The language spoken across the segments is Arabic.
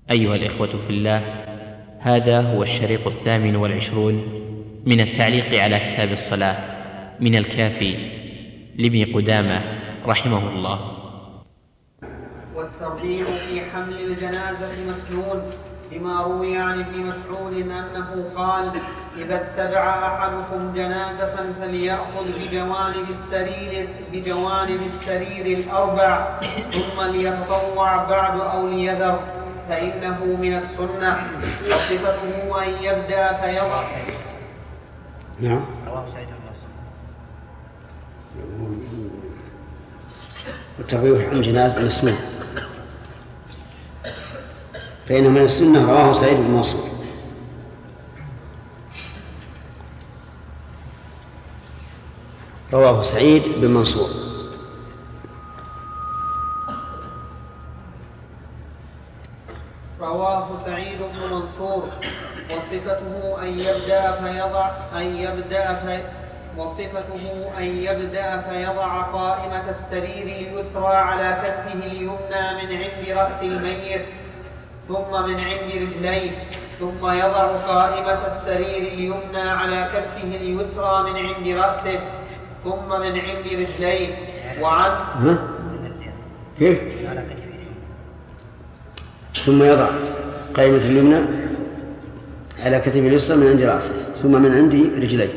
أيها الإخوة في الله، هذا هو الشريط 28 من التعليق على كتاب الصلاة من الكافي لابن قدامة رحمه الله. والترجيح في حمل الجنازة مسنون، لما روي عن ابن مسعود أنه قال: إذا اتبع أحدكم جنازة فليأخذ بجوانب السرير الأربع، ثم ليتطوع بعد أو ليذر، فإنه من السنة. وصفته أن يبدأ فيضع. نعم. رواه سعيد بن منصور. والترجيح عن جنازة مسنون فإنه من السنة، رواه سعيد بن منصور. رواه سعيد بن منصور. رواه سعيد بن منصور. وصفته أن يبدأ فيضع قائمة السرير اليسرى على كفه اليمنى من عند رأس الميت، ثم من عند رجليه، ثم يضع قائمة السرير اليمنى على كفه اليسرى من عند رأسه، ثم من عند رجليه. كيف؟ ثم يضع قائمة اليمنى على كتف اليسرى من عند رأسه، ثم من عند رجليه.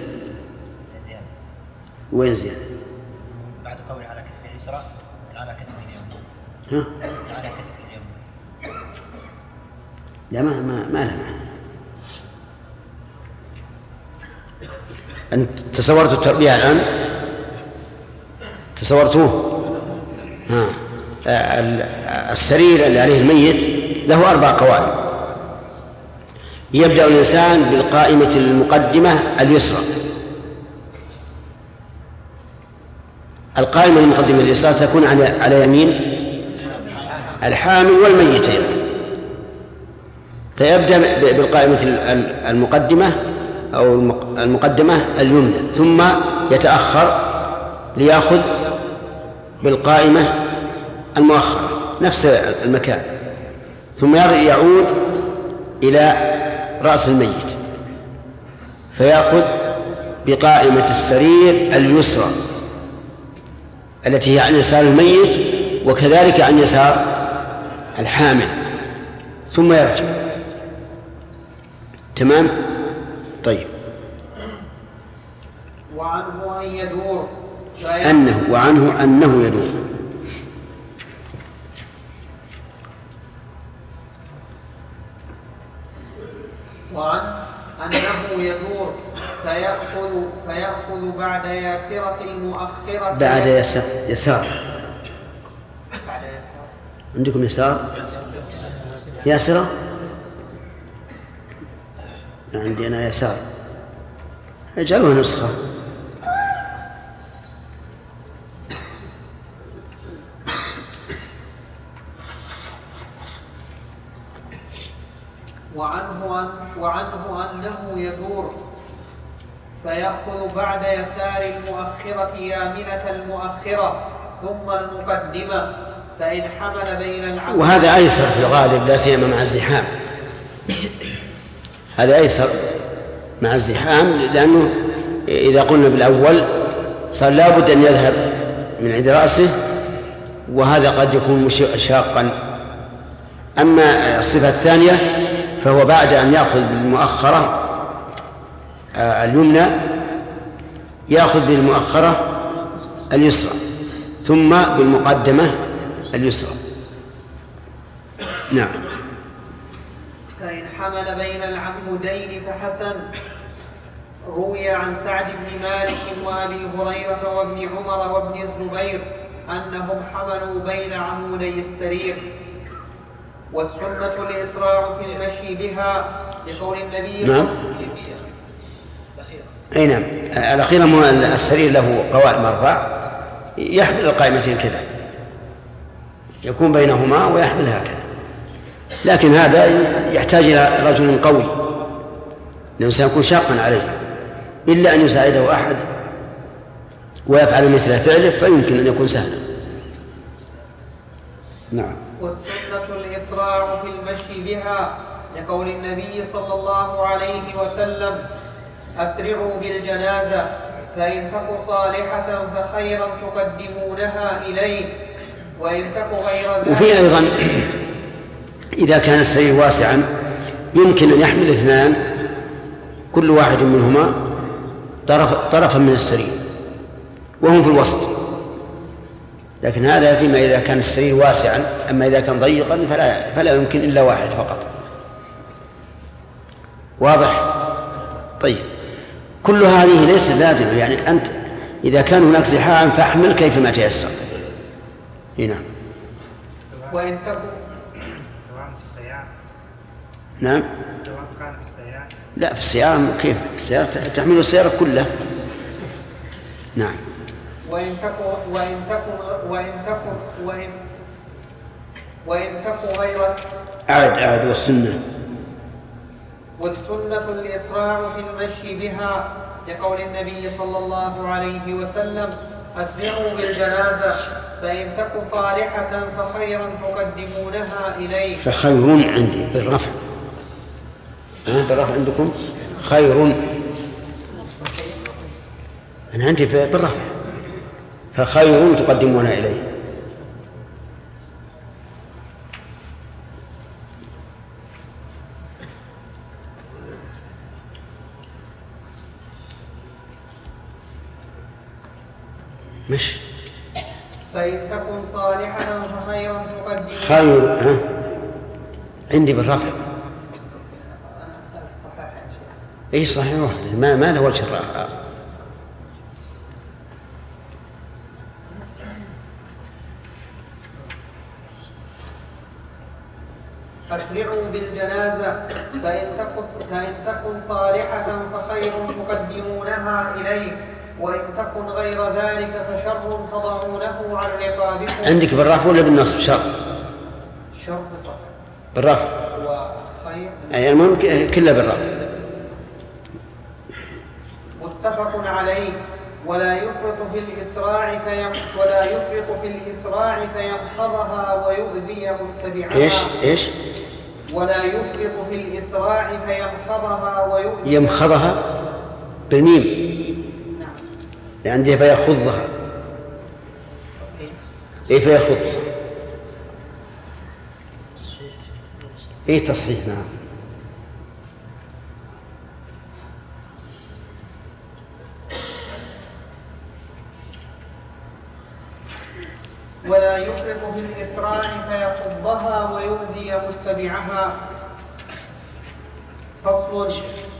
وين زيادة؟ بعد قول على كتف اليسرى على كتف اليمنى. على كتف اليمنى. لا، ما لها معنى. أنت تصورت التربية الآن؟ تصورتوه؟ السرير اللي عليه الميت له 4 قوائم. يبدأ الإنسان بالقائمة المقدمة اليسرى. القائمة المقدمة اليسرى تكون على يمين الحامل والميت أيضا، فيبدأ بالقائمة المقدمة أو المقدمة اليمنى، ثم يتأخر ليأخذ بالقائمة المؤخرة نفس المكان، ثم يعود إلى رأس الميت فيأخذ بقائمة السرير اليسرى التي هي عن يسار الميت، وكذلك عن يسار الحامل، ثم يرجع. تمام؟ طيب. وعنه أن يدور أنه يدور. وعن أنه يدور فيأخذ بعد ياسرة المؤخرة. بعد يسار. عندكم يسار؟ ياسرة؟ عندي أنا يسار. اجعلوها نسخة. وعنه أنه يدور فيأخذ بعد يسار المؤخرة يامنة المؤخرة ثم المقدمة، فإن حمل بين العمود. وهذا أيسر في الغالب، لا سيما مع الزحام. هذا أيسر مع الزحام، لأنه إذا قلنا بالأول صار لابد أن يذهب من عند رأسه، وهذا قد يكون شاقا. أما الصفة الثانية فهو بعد أن يأخذ بالمؤخرة اليمنى يأخذ بالمؤخرة اليسرى، ثم بالمقدمة اليسرى. نعم. فإن حمل بين العمودين فحسن. روي عن سعد بن مالك وأبي هريرة وابن عمر وابن الزبير أنهم حملوا بين عمودي السرير. والسنة الإسراع في المشي بها لقول النبي. نعم. أي نعم. الأخيرة السرير له قوائم 4 يحمل القائمتين كذا، يكون بينهما ويحمل هكذا. لكن هذا يحتاج إلى رجل قوي، لأنه سيكون شاقا عليه، إلا أن يساعده أحد ويفعل مثل فعله فيمكن أن يكون سهلا. نعم. والسنة الإسراع في المشي بها، لقول النبي صلى الله عليه وسلم: أسرعوا بالجنازة فإن تك صالحة فخيرا تقدمونها إليه وإن تك غير ذلك. وفي أيضا إذا كان السرير واسعا يمكن أن يحمل اثنان كل واحد منهما طرفا من السرير وهم في الوسط، لكن هذا فيما إذا كان السرير واسعا. أما إذا كان ضيقا فلا يمكن إلا واحد فقط. واضح؟ طيب، كل هذه ليست لازمة، يعني أنت إذا كان هناك زحام فاحمل كيفما تيسر. نعم. وإن تكن سواء في السيارة. نعم. سواء كان في السيارة. لا، في السيارة كيف؟ السيارة تحمل السيارة كلها. نعم. وإن تكن غير أعد والسنة الإسراع في المشي بها، لقول النبي صلى الله عليه وسلم: أسرعوا بالجنازة فإن تك صالحة فخيرا تقدمونها إليه. فخير عندي بالرفع. بالرفع عندكم خير، أنا عندي بالرفع، فخير تقدمونها إليه. مش فإن تكن صالحة فخيرا تقدمونها. خير عندي بالرفع. اي صحيح واحد، ما له وجه الرفع. أسرعوا بالجنازة فإن تكن صالحة فخير تقدمونها إليه وإن تكن غير ذلك فشر تضعونه عن رقابكم. عندك بالرفع ولا بالنصب؟ شر بالرفع وخير أي المهم كله بالرفع. متفق عليه. ولا يفرط في الإسراع فينقضها ويؤذي متبعها. إيش؟ ولا يفرط في الإسراع فينقضها ويؤذي. يمخضها بالميم. نعم. لأنه فيخضها. إيه فيخض؟ إيه تصحيح؟ نعم. ولا يفرط في الإسراع فيخضها ويؤذي متبعها. فصل.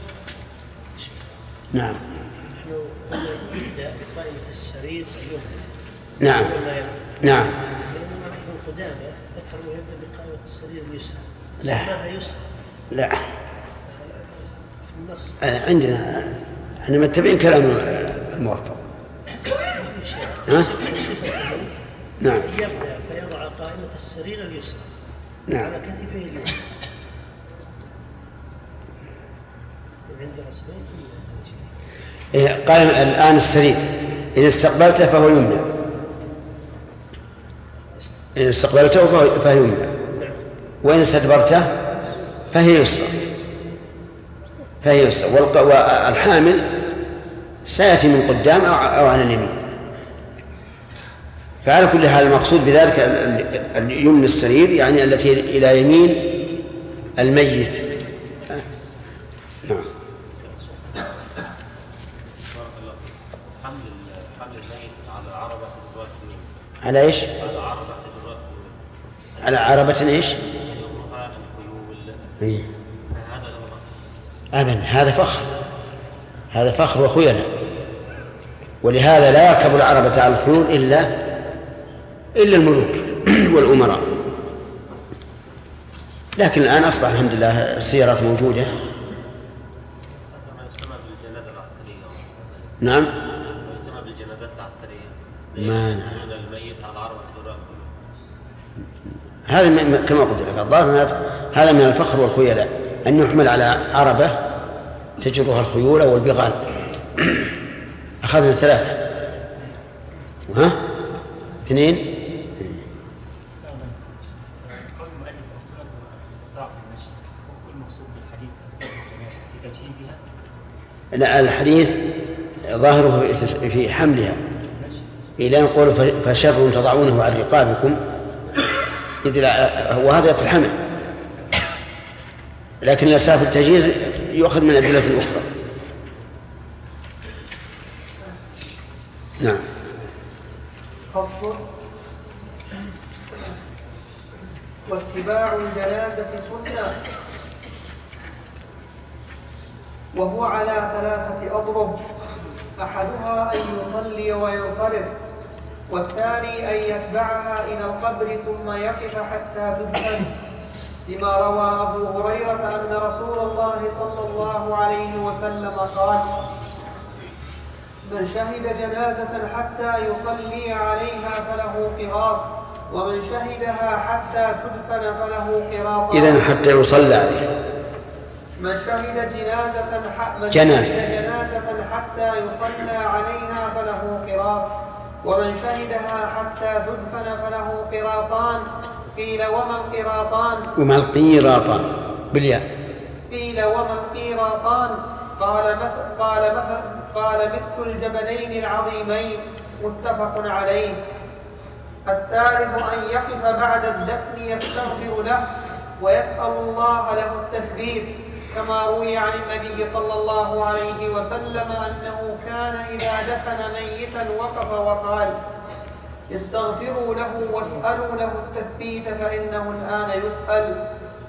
نعم. يبدأ بقائمة السرير اليمنى. نعم. نعم. القدامى ذكروا يبدأ بقائمة السرير اليسرى. لا. يسرى. لا. في النص. عندنا احنا متبعين كلام الموفق. ها؟ نعم. يبدأ فيضع قائمة السرير اليسرى. نعم. على كتفه اليمنى. وعند رسمين ثم قائم الآن السرير إن استقبلته فهو يمنى. إن استقبلته فهو يمنى. وإن استدبرته فهي يسرى. والحامل سيأتي من قدام أو عن اليمين. فعلى كل حال المقصود بذلك اليمن السرير يعني التي إلى يمين الميت. نعم. حمل الميت على عربة على ايش؟ على عربة ايش؟ إيه؟ أبدا، هذا فخر وخيلاء، ولهذا لا يركب العربة على الخيول إلا الملوك والأمراء. لكن الآن أصبح الحمد لله السيارات موجودة. نعم. يسمى بالجنازات العسكرية. ما الميت على عربة هذا كما قلت لك الظاهر هذا من الفخر والخيلاء أن يحمل على عربة تجرها الخيول والبغال. أخذنا 3. ها؟ 2. قول المؤلف السنة المقصود بالحديث في تجهيزها؟ لا، الحديث ظاهره في حملها، إلى أن يقول فشر تضعونه عن رقابكم، وهذا في الحمل، لكن الأساس التجهيز يؤخذ من أدلة أخرى. نعم. فصل. واتباع الجنازة سنة، وهو على 3 أضرب: أحدها أن يصلي وينصرف، والثاني أن يتبعها إلى القبر ثم يقف حتى تدفن، لما روى أبو هريرة أن رسول الله صلى الله عليه وسلم قال: من شهد جنازة حتى يصلي عليها فله قراط، ومن شهدها حتى تدفن فله قراط. إذن حتى يصلى عليها. من شهد جنازة حتى يصلى عليها فله قراط، ومن شهدها حتى تدفن فله قراطان. قيل وما القراطان؟ وما القيراطان بالياء. قيل وما القيراطان؟ قال مثل الجبلين العظيمين، متفق عليه. الثالث أن يقف بعد الدفن يستغفر له ويسأل الله له التثبيت، كما روي عن النبي صلى الله عليه وسلم أنه كان إذا دفن ميتا وقف وقال: استغفروا له واسألوا له التثبيت فإنه الآن يسأل.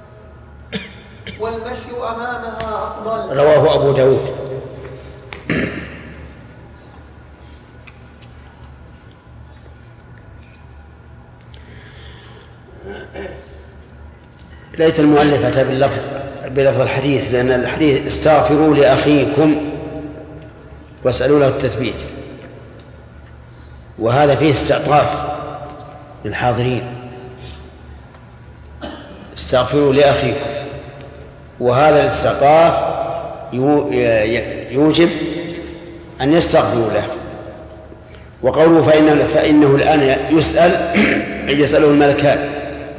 والمشي أمامها أفضل. رواه أبو داود. ليت المؤلف أتى بلفظ الحديث، لأن الحديث استغفروا لأخيكم واسألوا له التثبيت، وهذا فيه استعطاف للحاضرين. استغفروا لأخيكم، وهذا الاستعطاف يوجب أن يستغفروا له. وقوله فإنه الآن يسأله الملكان،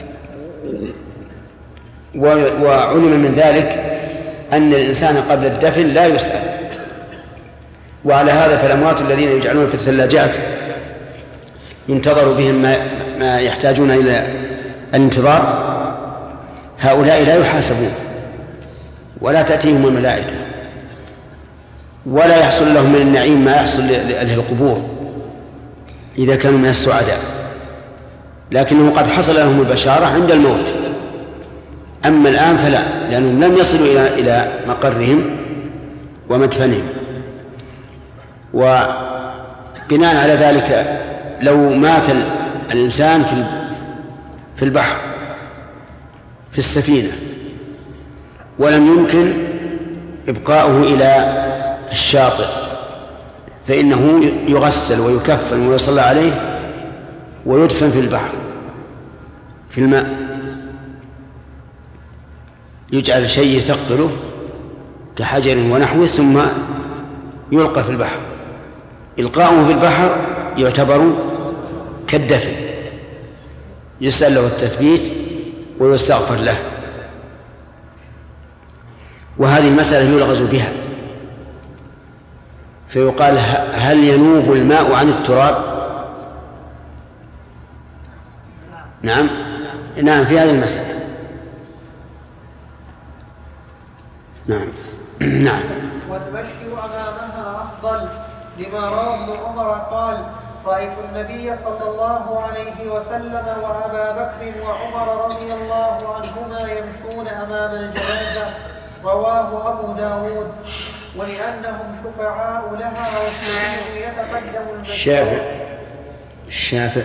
وعلم من ذلك أن الإنسان قبل الدفن لا يسأل. وعلى هذا فالأموات الذين يجعلون في الثلاجات ينتظر بهم ما يحتاجون إلى الانتظار، هؤلاء لا يحاسبون ولا تأتيهم الملائكة، ولا يحصل لهم من النعيم ما يحصل لأهل القبور إذا كانوا من السعداء، لكنه قد حصل لهم البشارة عند الموت. أما الآن فلا، لأنهم لم يصلوا إلى مقرهم ومدفنهم. وبناء على ذلك لو مات الإنسان في البحر في السفينة ولم يمكن إبقاؤه إلى الشاطئ، فإنه يغسل ويكفن ويصلى عليه ويدفن في البحر في الماء، يجعل شيء يثقله كحجر ونحوه ثم يلقى في البحر. إلقاؤه في البحر يعتبر كالدفن، يسأل له التثبيت ويستغفر له. وهذه المسألة يلغز بها، فيقال هل ينوب الماء عن التراب؟ نعم في هذه المسألة. نعم. والمشي أمامها أفضل، لما روى ابن عمر قال: رأيت النبي صلى الله عليه وسلم وأبا بكر وعمر رضي الله عنهما يمشون أمام الجنازة. رواه أبو داود. ولأنهم شفعاء لها والشفيع يتقدم الشافع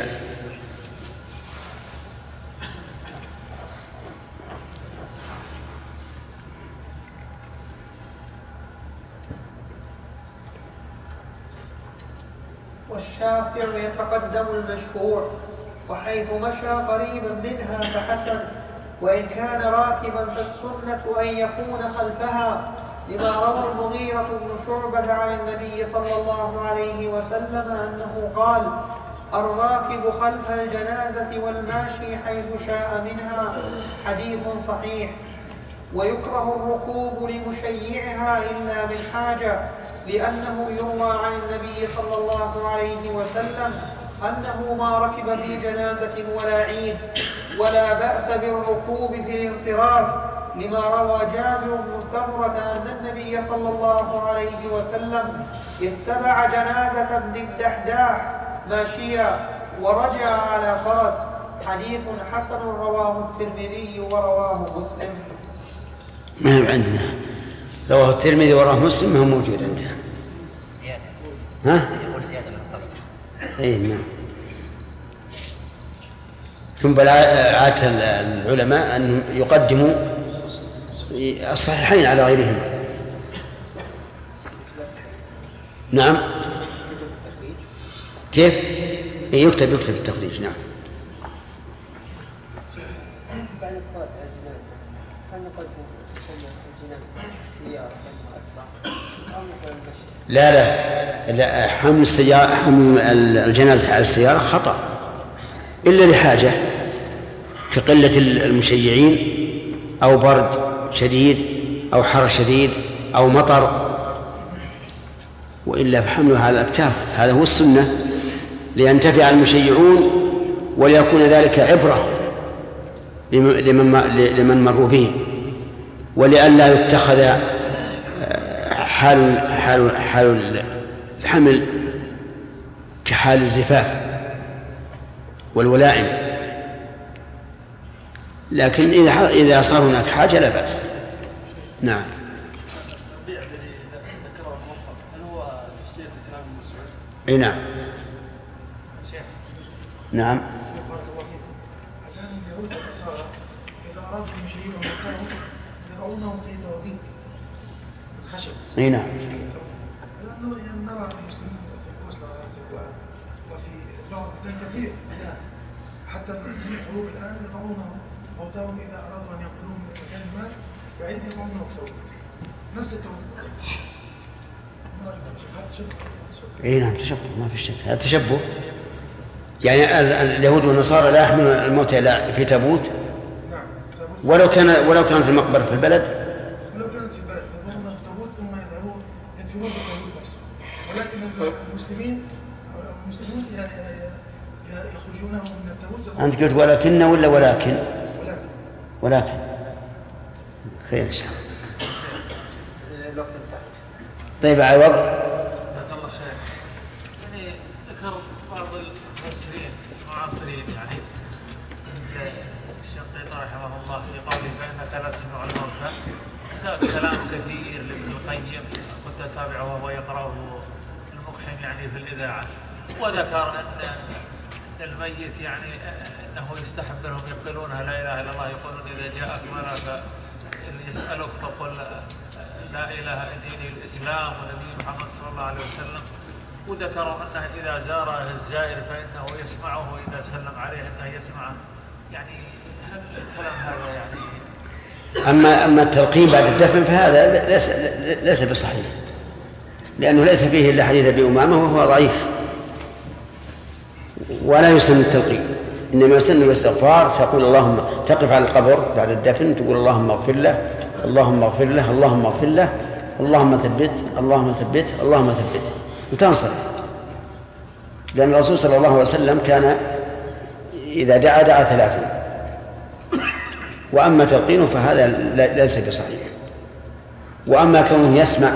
والشافع يتقدم المشفوع، وحيث مشى قريبا منها فحسن، وإن كان راكبا فالسنة أن يكون خلفها، لما روى المغيرة بن شعبة عن النبي صلى الله عليه وسلم أنه قال: الراكب خلف الجنازة والماشي حيث شاء منها. حديث صحيح. ويكره الركوب لمشيعها إلا من حاجة، لأنه يروى عن النبي صلى الله عليه وسلم أنه ما ركب في جنازة ولا عيد، ولا بأس بالركوب في الانصراف، لما روى جابر بن سمرة أن النبي صلى الله عليه وسلم اتبع جنازة ابن الدحداح ماشيا ورجع على فرس. حديث حسن رواه الترمذي ورواه مسلم. ما هو عندنا، رواه الترمذي ورواه مسلم، ما هو موجود عندنا. زيادة. ها؟ يقول زيادة من الطبق. اي نعم. ثم عادة العلماء أن يقدموا الصحيحين على غيرهما. نعم. كيف؟ يكتب التخريج. نعم. بعد الصلاة على الجنازة هل نقدم الجنازة السيارة لأنه أسرع أو نقدم المشي؟ لا، حمل الجنازة على السيارة خطأ إلا لحاجة كقلة المشيعين أو برد شديد أو حر شديد أو مطر، وإلا فحملها على الأكتاف هذا هو السنة، لينتفع المشيعون وليكون ذلك عبرة لمن مروا به، ولئلا يتخذ حال الحمل كحال الزفاف والولائم. لكن إذا صار هناك حاجة لا بأس. نعم. اي نعم. نعم. الآن اليهود والنصارى إذا أرادوا يشيعوا موتاهم يضعونهم في دوابيك الخشب. اي نعم. الآن نرى المسلمين في البوسنة والهرسك وفي بعض بلاد كثير الآن حتى من الحروب الآن يضعون موتاهم إذا أرادوا أن ينقلوهم من مكان ما بعيد يضعونهم في دوابيك نفس التوابيك. هذا تشبه. اي نعم تشبه، ما في شك، هذا تشبه. يعني اليهود والنصارى لا يحملون الموتى في تابوت. نعم. ولو كانت المقبرة في البلد. ولو كانت في البلد يضعونها في تابوت ثم يذهبون يدفنون في التابوت نفسه. ولكن المسلمين يخرجونهم من التابوت. أنت قلت ولكن ولا ولكن؟ ولكن. خير إن شاء الله. طيب على الوضع. الله شيخ. يعني ذكر بعض المفسرين المعاصرين يعني الشنقيطي رحمه الله في قوله فإنك لا تسمع الموتى، ساق كلام كثير لابن القيم كنت أتابعه وهو يقرأه المقحم يعني في الإذاعة، وذكر أن الميت يعني أنه يستحب لهم يقولونها لا إله إلا الله، يقولون إذا جاءك ملك يسألك فقل لا إله دين الإسلام ونبي محمد صلى الله عليه وسلم، وذكروا أنه إذا زاره الزائر فإنه يسمعه وإذا سلم عليه أنه يسمعه. يعني هل الكلام هذا يعني أما التلقين بعد الدفن فهذا ليس بصحيح، لأنه ليس فيه إلا حديث أبي أمامة وهو ضعيف، ولا يسن التلقين، إنما يسن الاستغفار. تقول اللهم، تقف على القبر بعد الدفن تقول اللهم اغفر له، اللهم اغفر له، اللهم اغفر له، اللهم ثبت، اللهم ثبت، اللهم ثبت، وتنصرف. لأن الرسول صلى الله عليه وسلم كان إذا دعا 3. وأما تلقينه فهذا ليس بصحيح. وأما كونه يسمع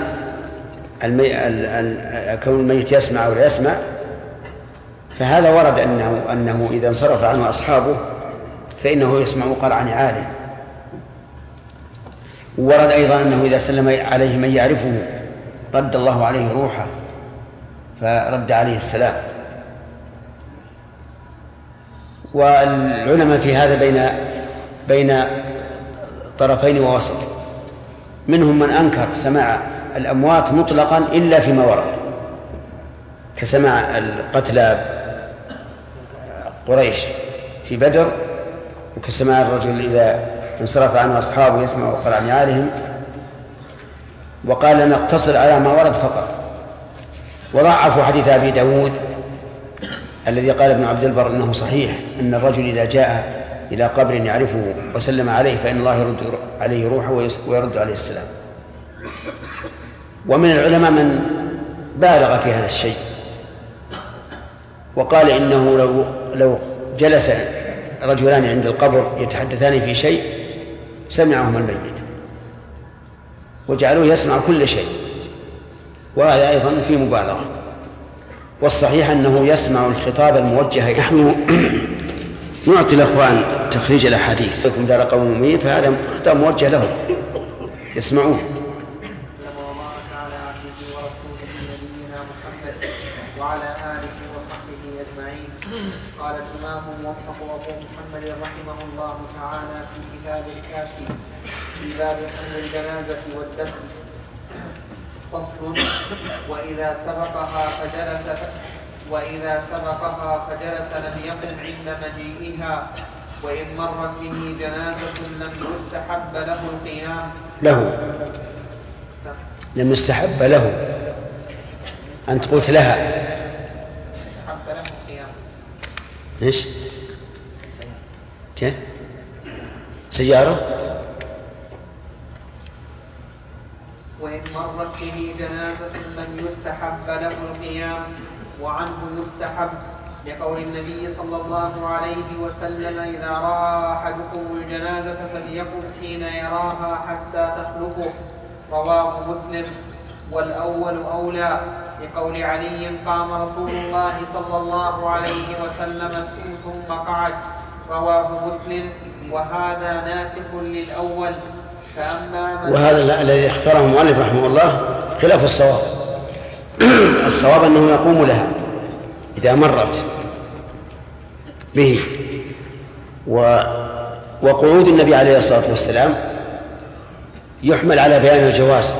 كون الميت يسمع أو لا يسمع فهذا ورد أنه إذا انصرف عنه أصحابه فإنه يسمع قرع نعاله. ورد أيضا أنه إذا سلم عليه من يعرفه رد الله عليه روحه فرد عليه السلام. والعلماء في هذا بين طرفين ووسط، منهم من أنكر سماع الأموات مطلقا إلا فيما ورد، كسماع القتلى قريش في بدر، وكسماع الرجل إذا انصرف عنه أصحابه يسمع قرع نعالهم، وقال نقتصر على ما ورد فقط. وضعفوا حديث أبي داود الذي قال ابن عبد البر إنه صحيح، أن الرجل إذا جاء إلى قبر يعرفه وسلم عليه فإن الله يرد عليه روحه ويرد عليه السلام. ومن العلماء من بالغ في هذا الشيء وقال إنه لو جلس رجلان عند القبر يتحدثان في شيء سمعهما الميت وجعلوه يسمع كل شيء، وهذا أيضا في مبالغة. والصحيح أنه يسمع الخطاب الموجه. نحن نعطي الأخوان تخريج الأحاديث لكم دار قوم مؤمنين، فهذا خطاب موجه لهم يسمعون. وبارك على عبده ورسوله نبينا محمد وعلى آله وصحبه أجمعين. قال الإمام موفق أبو محمد رحمه الله تعالى في كتاب الكافي في باب حمل الجنازة والدفن فصل: وإذا سبقها فجلس لم يقم عند مجيئها، وإن مرت به جنازة لم يستحب له القيام. لم يستحب له. أنت قلت لها يستحب له القيام. إيش؟ كيف؟ سيارة؟ وإن مرت به جنازة لم يستحب له القيام، وعنه يستحب لقول النبي صلى الله عليه وسلم: إذا رأى أحدكم الجنازة فليقم حين يراها حتى تخلفه. رواه مسلم. والأول أولى لقول علي: قام رسول الله صلى الله عليه وسلم ثم قعد. رواه مسلم. وهذا ناسخ للأول. وهذا الذي اختاره المؤلف رحمه الله خلاف الصواب. الصواب أنه يقوم لها إذا مرت به. وقعود النبي عليه الصلاة والسلام يحمل على بيان الجواز،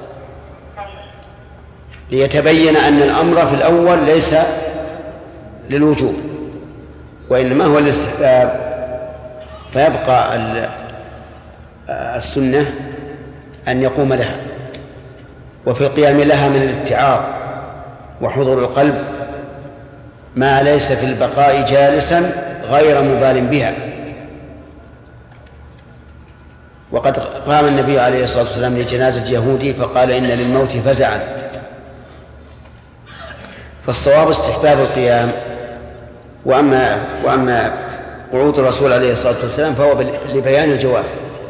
ليتبين أن الأمر في الأول ليس للوجوب وإنما هو للاستحباب، فيبقى السنة أن يقوم لها. وفي القيام لها من الاتعاظ وحضور القلب ما ليس في البقاء جالسا غير مبال بها. وقد قام النبي عليه الصلاة والسلام لجنازة يهودي فقال: إن للموت فزعا. فالصواب استحباب القيام. وأما قعود الرسول عليه الصلاة والسلام فهو لبيان الجواز،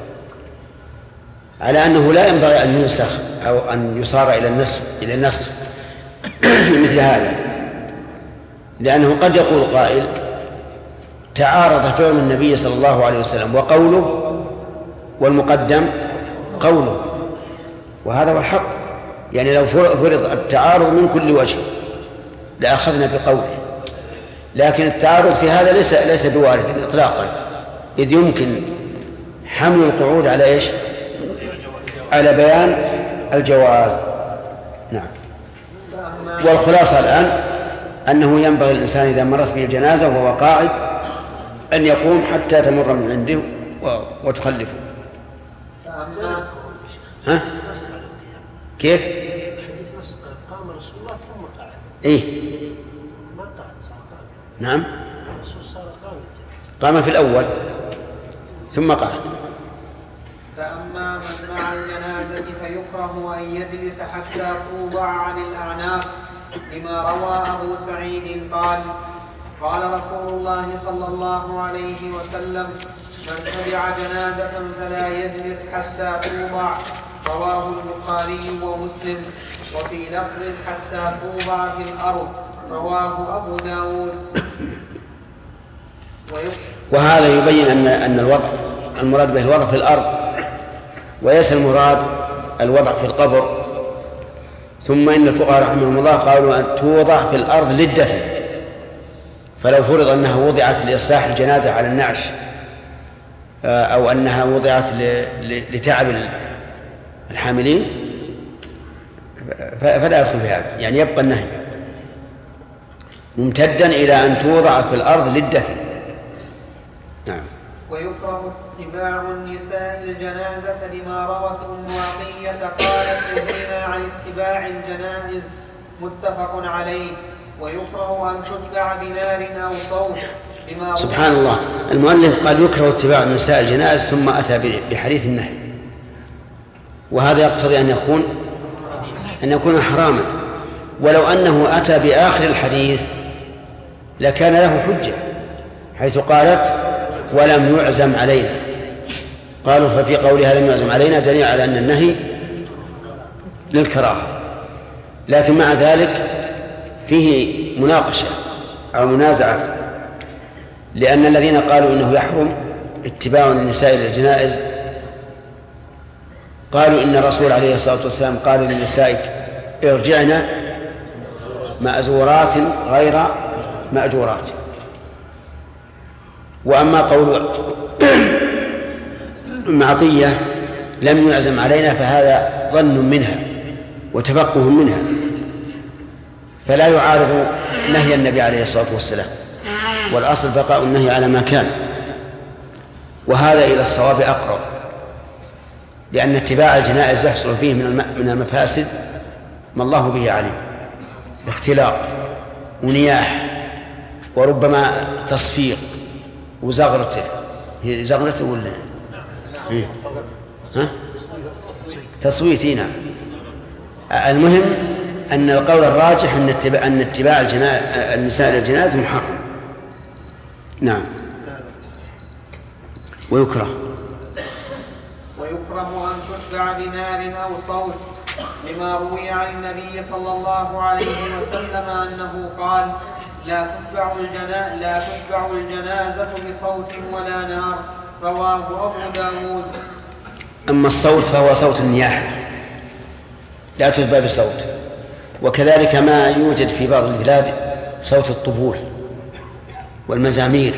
على أنه لا ينبغي أن ينسخ أو أن يصار إلى النسخ مثل هذا، لأنه قد يقول قائل: تعارض فعل النبي صلى الله عليه وسلم وقوله والمقدم قوله، وهذا هو الحق. يعني لو فرض التعارض من كل وجه لأخذنا بقوله، لكن التعارض في هذا ليس بوارد إطلاقا، إذ يمكن حمل القعود على إيش؟ على بيان الجواز. نعم. والخلاصة الآن أنه ينبغي الإنسان إذا مرت به الجنازة وهو قاعد أن يقوم حتى تمر من عنده وتخلفه. ها؟ كيف؟ حديث قام رسول الله ثم قعد. إيه؟ ما قعد صار قام. نعم. الرسول صار قام في الأول ثم قعد. فأما من مع الجنازة فيكره أن يجلس حتى توضع عن الأعناق، لما روى أبو سعيد قال: قال رسول الله صلى الله عليه وسلم: من تبع جنازة فلا يجلس حتى توضع. رواه البخاري ومسلم. وفي لفظ: حتى توضع في الأرض. رواه أبو داود. وهذا يبين أن الوضع المراد به الوضع في الأرض وليس المراد الوضع في القبر. ثم إن الفقهاء رحمهم الله قالوا أن توضع في الأرض للدفن، فلو فرض أنها وضعت لإصلاح الجنازة على النعش أو أنها وضعت لتعب الحاملين فلا يدخل في هذا، يعني يبقى النهي ممتدا إلى أن توضع في الأرض للدفن. نعم. ويكره اتباع النساء الجنازة لما روت أم عطية قالت: نهينا عن اتباع الجنائز. متفق عليه. ويكره أن تتبع بنار أو صوت، سبحان الله، المؤلف قال يكره اتباع النساء الجنائز ثم أتى بحديث النهي، وهذا يقتضي أن يكون حراما، ولو أنه أتى بآخر الحديث لكان له حجة، حيث قالت ولم يعزم علينا. قالوا ففي قولها لم يعزم علينا دليل على أن النهي للكراهة، لكن مع ذلك فيه مناقشة أو منازعة، لأن الذين قالوا إنه يحرم اتباع النساء للجنائز قالوا إن الرسول عليه الصلاة والسلام قال للنساء ارجعن مأزورات غير مأجورات. وأما قول عطية لم يعزم علينا فهذا ظن منها وتفقه منها، فلا يعارض نهي النبي عليه الصلاة والسلام، والأصل بقاء النهي على ما كان، وهذا إلى الصواب أقرب، لأن اتباع الجنائز يحصل فيه من المفاسد ما الله به عليم، اختلاط ونياح وربما تصفيق وزغرته، هي زغرته ولا تصويتنا. المهم أن القول الراجح أن اتباع النساء للجنائز محرم. نعم. ويكره أن تتبع بنار أو صوت، لما روي عن النبي صلى الله عليه وسلم أنه قال لا تتبع الجنازة بصوت ولا نار، رواه أبو داود. أما الصوت فهو صوت النياحة، لا تتبع بصوت، وكذلك ما يوجد في بعض البلاد صوت الطبول والمزامير.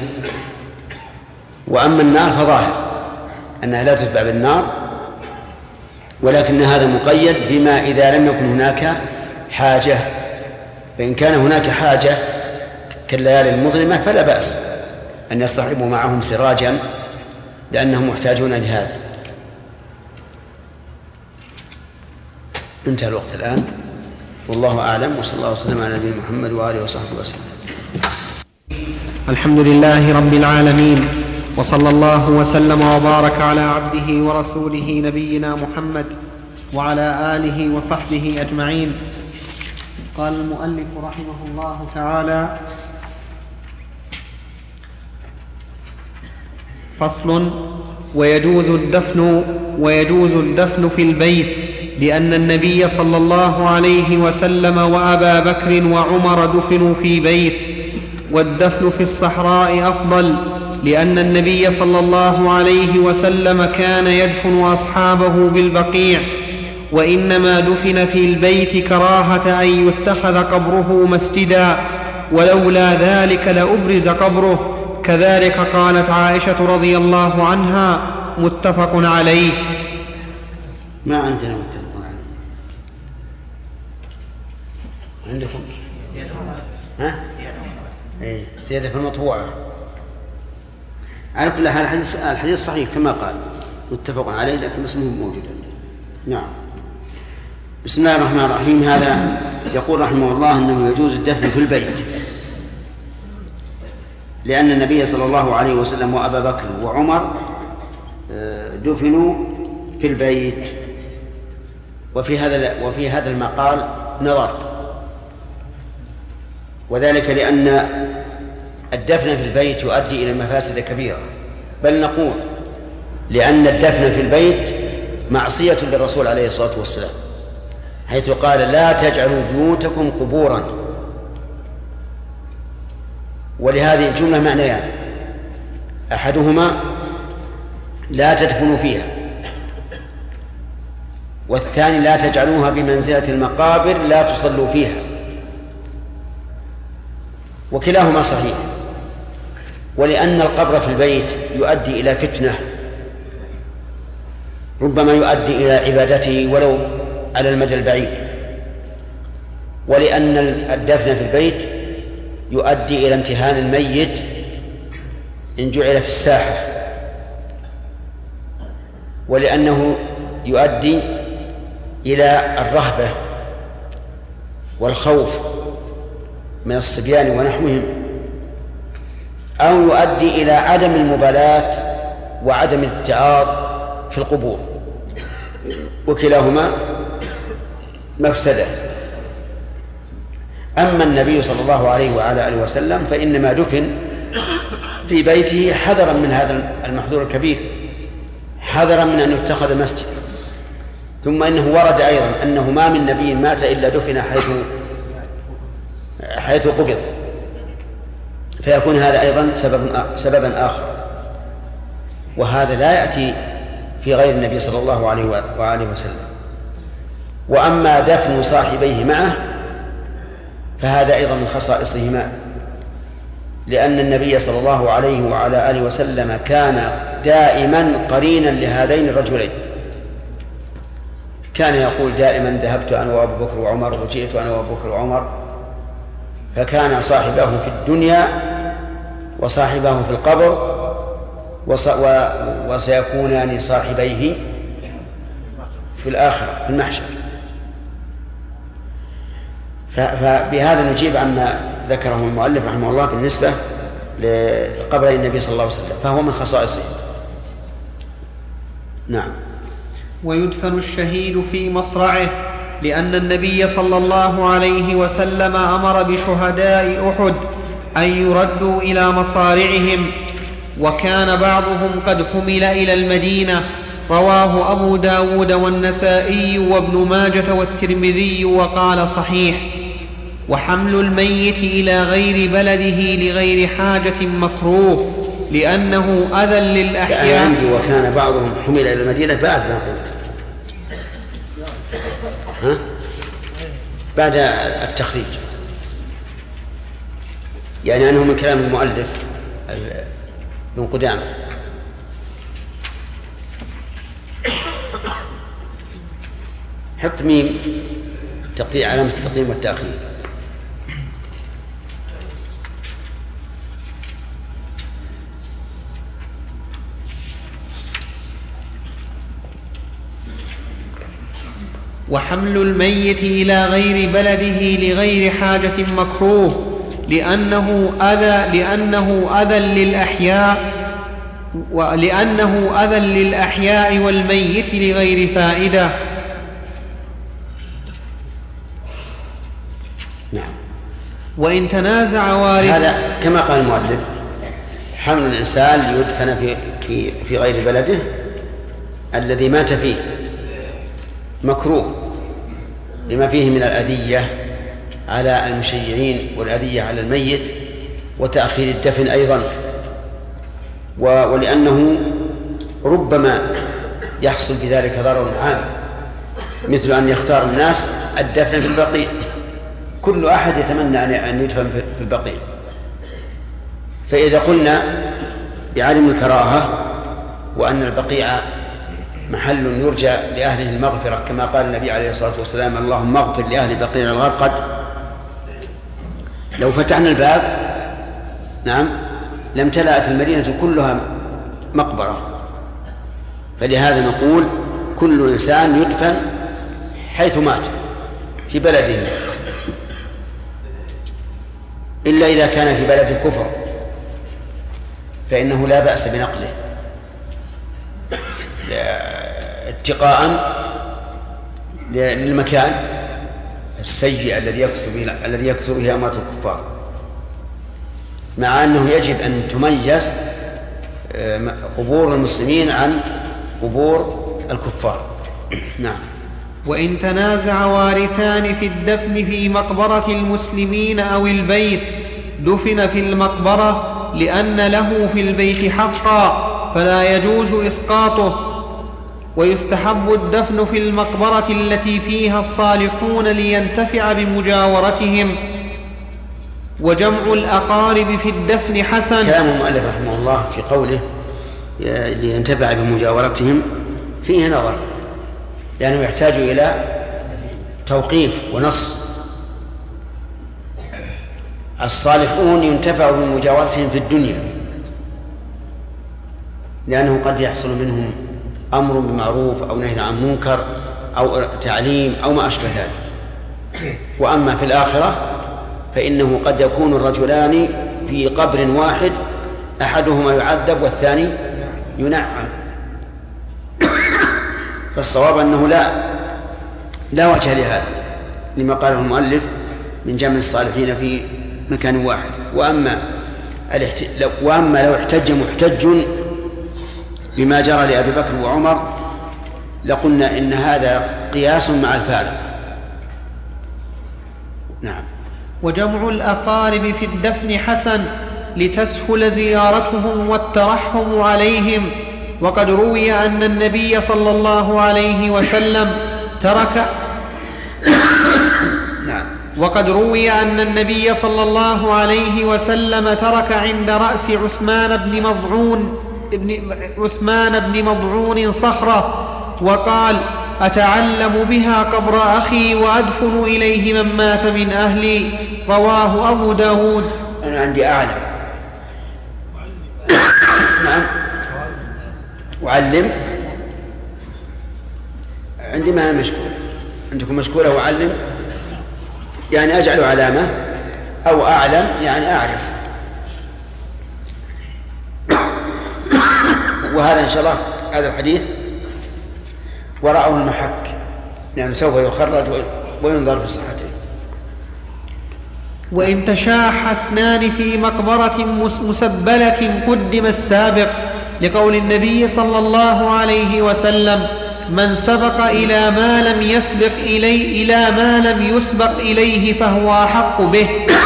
وأما النار فظاهر أنها لا تتبع بالنار، ولكن هذا مقيد بما إذا لم يكن هناك حاجة، فإن كان هناك حاجة كالليالي المظلمة فلا بأس أن يصطحبوا معهم سراجا لأنهم محتاجون لهذا. انتهى الوقت الآن، والله أعلم، وصلى الله وسلم على نبينا محمد وآله وصحبه وسلم. الحمد لله رب العالمين، وصلى الله وسلم وبارك على عبده ورسوله نبينا محمد وعلى آله وصحبه أجمعين. قال المؤلف رحمه الله تعالى: فصل: ويجوز الدفن في البيت، لأن النبي صلى الله عليه وسلم وأبا بكر وعمر دفنوا في بيت، والدفن في الصحراء أفضل، لأن النبي صلى الله عليه وسلم كان يدفن أصحابه بالبقيع، وإنما دفن في البيت كراهة أن يتخذ قبره مسجدا، ولولا ذلك لأبرز قبره. كذلك قالت عائشة رضي الله عنها: متفق عليه. ما عندنا متفق عليه، عندكم زيادة في المطبوعة. على كل حال الحديث صحيح كما قال، متفق عليه، لكن اسمه موجود. نعم. بسم الله الرحمن الرحيم. هذا يقول رحمه الله أنه يجوز الدفن في البيت، لأن النبي صلى الله عليه وسلم وأبا بكر وعمر دفنوا في البيت. وفي هذا المقال نظر، وذلك لأن الدفن في البيت يؤدي إلى مفاسد كبيرة، بل نقول لأن الدفن في البيت معصية للرسول عليه الصلاة والسلام، حيث قال: لا تجعلوا بيوتكم قبورا. ولهذه الجملة معنيان: أحدهما لا تدفنوا فيها، والثاني لا تجعلوها بمنزلة المقابر، لا تصلوا فيها. وكلاهما صحيح. ولأن القبر في البيت يؤدي إلى فتنة، ربما يؤدي إلى عبادته ولو على المدى البعيد. ولأن الدفن في البيت يؤدي إلى امتهان الميت إن جعل في الساحة، ولأنه يؤدي إلى الرهبة والخوف من الصبيان ونحوهم. أو يؤدي إلى عدم المبالاة وعدم الاتعاظ في القبور، وكلاهما مفسدة. أما النبي صلى الله عليه وعلى آله وسلم فإنما دفن في بيته حذرا من هذا المحذور الكبير، حذرا من أن يتخذ مسجد. ثم إنه ورد أيضا أنه ما من نبي مات إلا دفن حيث قبض، فيكون هذا أيضا سببا آخر، وهذا لا يأتي في غير النبي صلى الله عليه وآله وسلم. وأما دفن صاحبيه معه فهذا أيضا من خصائصهما، لأن النبي صلى الله عليه وعلى آله وسلم كان دائما قرينا لهذين الرجلين، كان يقول دائما ذهبت أنا وأبو بكر وعمر وجئت أنا وأبو بكر وعمر، فكان صاحبه في الدنيا وصاحبه في القبر وسيكونان صاحبيه في الآخرة في المحشر. فبهذا نجيب عما ذكره المؤلف رحمه الله بالنسبة لقبر النبي صلى الله عليه وسلم، فهو من خصائصه. نعم. ويدفن الشهيد في مصرعه، لأن النبي صلى الله عليه وسلم أمر بشهداء أحد أن يردوا إلى مصارعهم، وكان بعضهم قد حمل إلى المدينة. رواه أبو داود والنسائي وابن ماجة والترمذي وقال صحيح. وحمل الميت إلى غير بلده لغير حاجة مكروه، لأنه أذى للأحياء. عندي وكان بعضهم حمل إلى المدينة بعد ما قلت بعد التخريج، يعني أنه من كلام المؤلف ابن قدامة. حط ميم تقطيع علامة التقديم والتأخير. وحمل الميت إلى غير بلده لغير حاجة مكروه، لأنه أذى للأحياء والميت لغير فائدة. نعم. وإن تنازع وارث، هذا كما قال المؤلف حمل الإنسان ليدفن في غير بلده الذي مات فيه مكروه لما فيه من الأذية على المشيعين والأذية على الميت وتأخير الدفن أيضا، ولأنه ربما يحصل بذلك ضرر عام، مثل أن يختار الناس الدفن في البقيع، كل أحد يتمنى أن يدفن في البقيع. فإذا قلنا بعدم الكراهة وأن البقيع محل يرجى لأهله المغفرة كما قال النبي عليه الصلاة والسلام اللهم اغفر لأهل بقيع الغرقد، لو فتحنا الباب نعم لامتلأت المدينة كلها مقبرة. فلهذا نقول كل إنسان يدفن حيث مات في بلده، إلا إذا كان في بلد كفر فإنه لا بأس بنقله اتقاء للمكان السيء الذي يكثر به أموات الكفار، مع أنه يجب أن تميز قبور المسلمين عن قبور الكفار. نعم. وإن تنازع وارثان في الدفن في مقبرة المسلمين أو البيت دفن في المقبرة، لأن له في البيت حقا فلا يجوز إسقاطه. ويستحب الدفن في المقبرة التي فيها الصالحون لينتفع بمجاورتهم. وجمع الأقارب في الدفن حسن. كلام المؤلف رحمه الله في قوله لينتفع بمجاورتهم فيه نظر، لأنه يحتاج إلى توقيف ونص. الصالحون ينتفع بمجاورتهم في الدنيا، لأنه قد يحصل منهم أمر بمعروف أو نهي عن منكر أو تعليم أو ما أشبه ذلك. وأما في الآخرة فإنه قد يكون الرجلان في قبر واحد أحدهما يعذب والثاني ينعم. فالصواب أنه لا وجه لهذا لما قاله المؤلف من جمع الصالحين في مكان واحد. وأما لو احتج محتج بما جرى لأبي بكر وعمر لقلنا إن هذا قياس مع الفارق. نعم. وجمع الأقارب في الدفن حسن لتسهل زيارتهم والترحم عليهم. وقد روي أن النبي صلى الله عليه وسلم ترك وقد روي أن النبي صلى الله عليه وسلم ترك عند رأس عثمان بن مضعون صخرة وقال: أتعلم بها قبر أخي وأدفن إليه من مات من أهلي. رواه أبو داود. أنا عندي أعلم. نعم. وعلم عندي ما مشكورة. عندكم مشكورة وعلم يعني أجعل علامة، أو أعلم يعني أعرف. وهذا إن شاء الله هذا الحديث وراءه المحك، يعني سوف يخرج وينظر في صحته. وإن تشاح اثنان في مقبرة مسبلة قدم السابق، لقول النبي صلى الله عليه وسلم: من سبق إلى ما لم يسبق إليه فهو أحق به.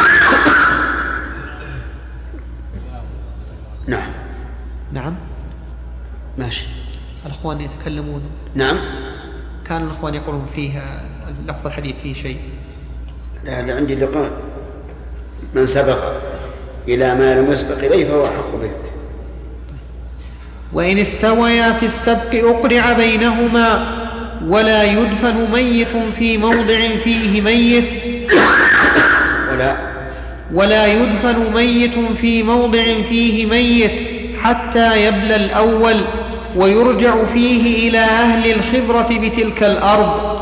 نعم ماشي. الأخوان يتكلمون. نعم. كان الأخوان يقولون فيها لفظ الحديث فيه شيء. لا عندي لقاء من سبق إلى ما لم يسبق إليه فهو أحق به. وإن استويا في السبق أقرع بينهما، ولا يدفن ميت في موضع فيه ميت ولا يدفن ميت في موضع فيه ميت حتى يبلى الأول، ويرجع فيه إلى أهل الخبرة بتلك الأرض.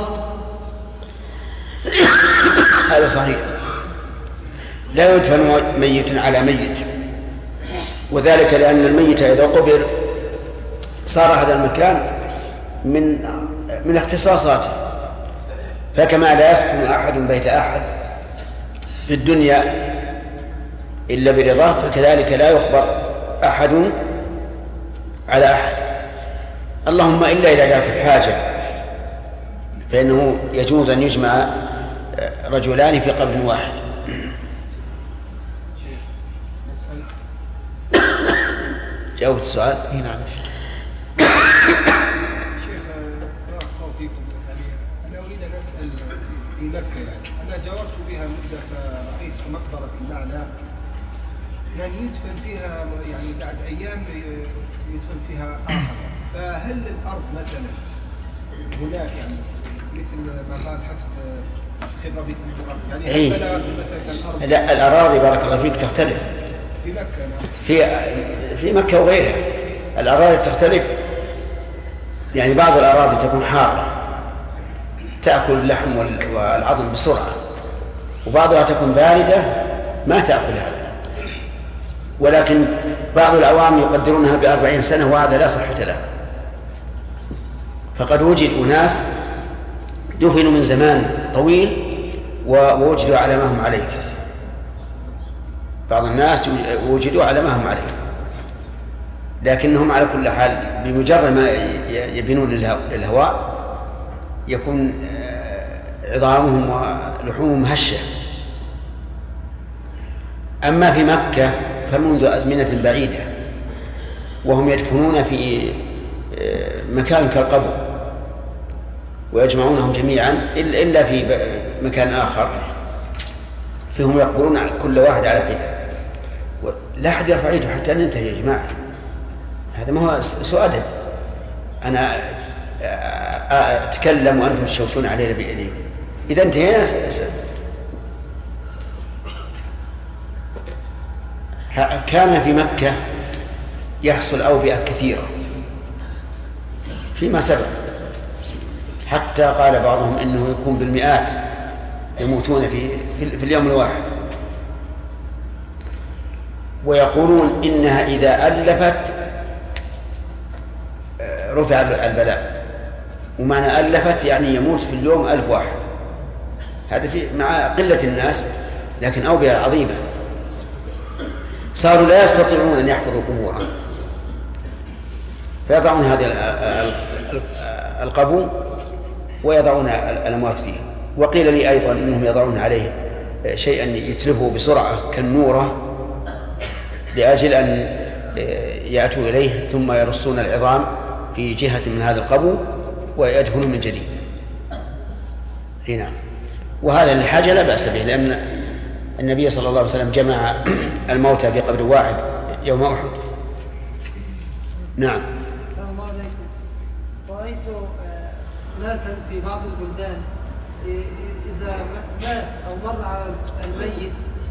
هذا صحيح. لا يدفن ميت على ميت، وذلك لأن الميت إذا قبر صار هذا المكان من اختصاصاته، فكما لا يسكن أحد بيت أحد في الدنيا إلا برضاه، فكذلك لا يخبر أحد على أحد، اللهم إلا إذا جاءت الحاجة، فإنه يجوز أن يجمع رجلان في قبر واحد. جاوبت السؤال؟ نعم. شيخ بارك الله فيكم، أنا أريد أن أسأل في مكة، أنا جاورت بها مدة فرأيت مقبرة المعنى يدفن فيها بعد أيام يدفن فيها آخر، فهل الأرض مثلا هناك مثل ما قال حسب خبرة بيت المقبرة مثلا لا، الأراضي بارك الله فيك تختلف في مكة. في مكة وغيرها الأراضي تختلف، بعض الأراضي تكون حارة تأكل اللحم والعظم بسرعة، وبعضها تكون باردة ما تأكل هذا، ولكن بعض العوام يقدرونها ب40 سنة، وهذا لا صحة له. فقد وجد أناس دفنوا من زمان طويل ووجدوا على ما هم عليه، بعض الناس وجدوا على ما هم عليه، لكنهم على كل حال بمجرد ما يبنون للهواء يكون عظامهم ولحومهم هشة. أما في مكة فمنذ أزمنة بعيدة وهم يدفنون في مكان كالقبر ويجمعونهم جميعا إلا في مكان آخر فيهم يقبرون كل واحد على حدة، لا أحد يرفع يده حتى ننتهي يا جماعة. هذا ما هو سؤال، أنا أتكلم وأنتم تشوشون علينا بإيديكم. إذا انتهينا أسأل. كان في مكة يحصل أوبئة كثيرة فيما سبق، حتى قال بعضهم إنه يكون بالمئات يموتون في اليوم الواحد. ويقولون إنها إذا ألفت رفع البلاء، ومعنى ألفت يعني يموت في اليوم 1000 واحد. هذا مع قلة الناس لكن أوبئة عظيمة، صاروا لا يستطيعون أن يحفظوا قبورهم، فيضعون هذه القبو ويضعون الأموات فيه. وقيل لي أيضا إنهم يضعون عليه شيئا يتلفه بسرعة كالنورة لأجل أن يأتوا إليه ثم يرصون العظام في جهة من هذا القبو ويدفنون من جديد. هنا وهذا للحاجة لا بأس به، لأن النبي صلى الله عليه وسلم جمع الموتى في قبر واحد يوم أحد. نعم. السلام الله عليكم. رأيت ناسا في بعض البلدان إذا مات أو مر على الميت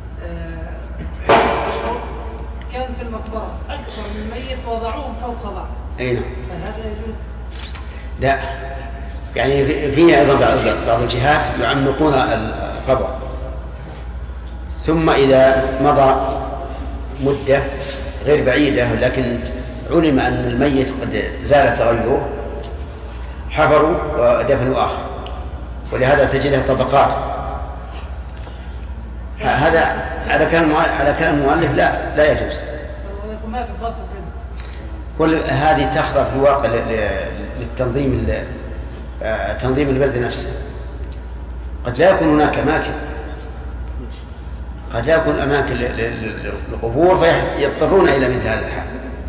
أشهر كان في المقبرة أكثر من ميت وضعوهم فوق بعض. أي نعم. فهذا يجوز؟ لا، يعني في أيضا بعض الجهات يعمقون القبر، ثم إذا مضى مدة غير بعيدة لكن علم أن الميت قد زال تغيره حفروا ودفنوا آخر، ولهذا تجدها طبقات. هذا على كلام المؤلف لا يجوز. ما في فاصل بينهم. هذه تخضع في الواقع للتنظيم تنظيم البلد نفسه. قد لا يكون هناك أماكن، قد لا يكون أماكن للقبور فيضطرون إلى مثل هذا الحال.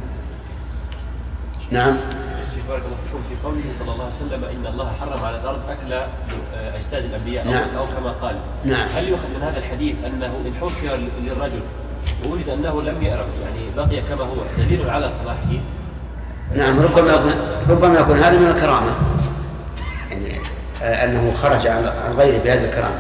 نعم. بارك الله فيكم. في قوله صلى الله عليه وسلم إن الله حرم على الأرض أكل أجساد الأنبياء. نعم. أو كما قال. نعم. هل يؤخذ من هذا الحديث أنه إن حفر للرجل ووجد أنه لم يأرق يعني بقي كما هو دليل على صلاحه؟ نعم. ربما يكون هذا من الكرامة، يعني أنه خرج عن غيره بهذه الكرامة.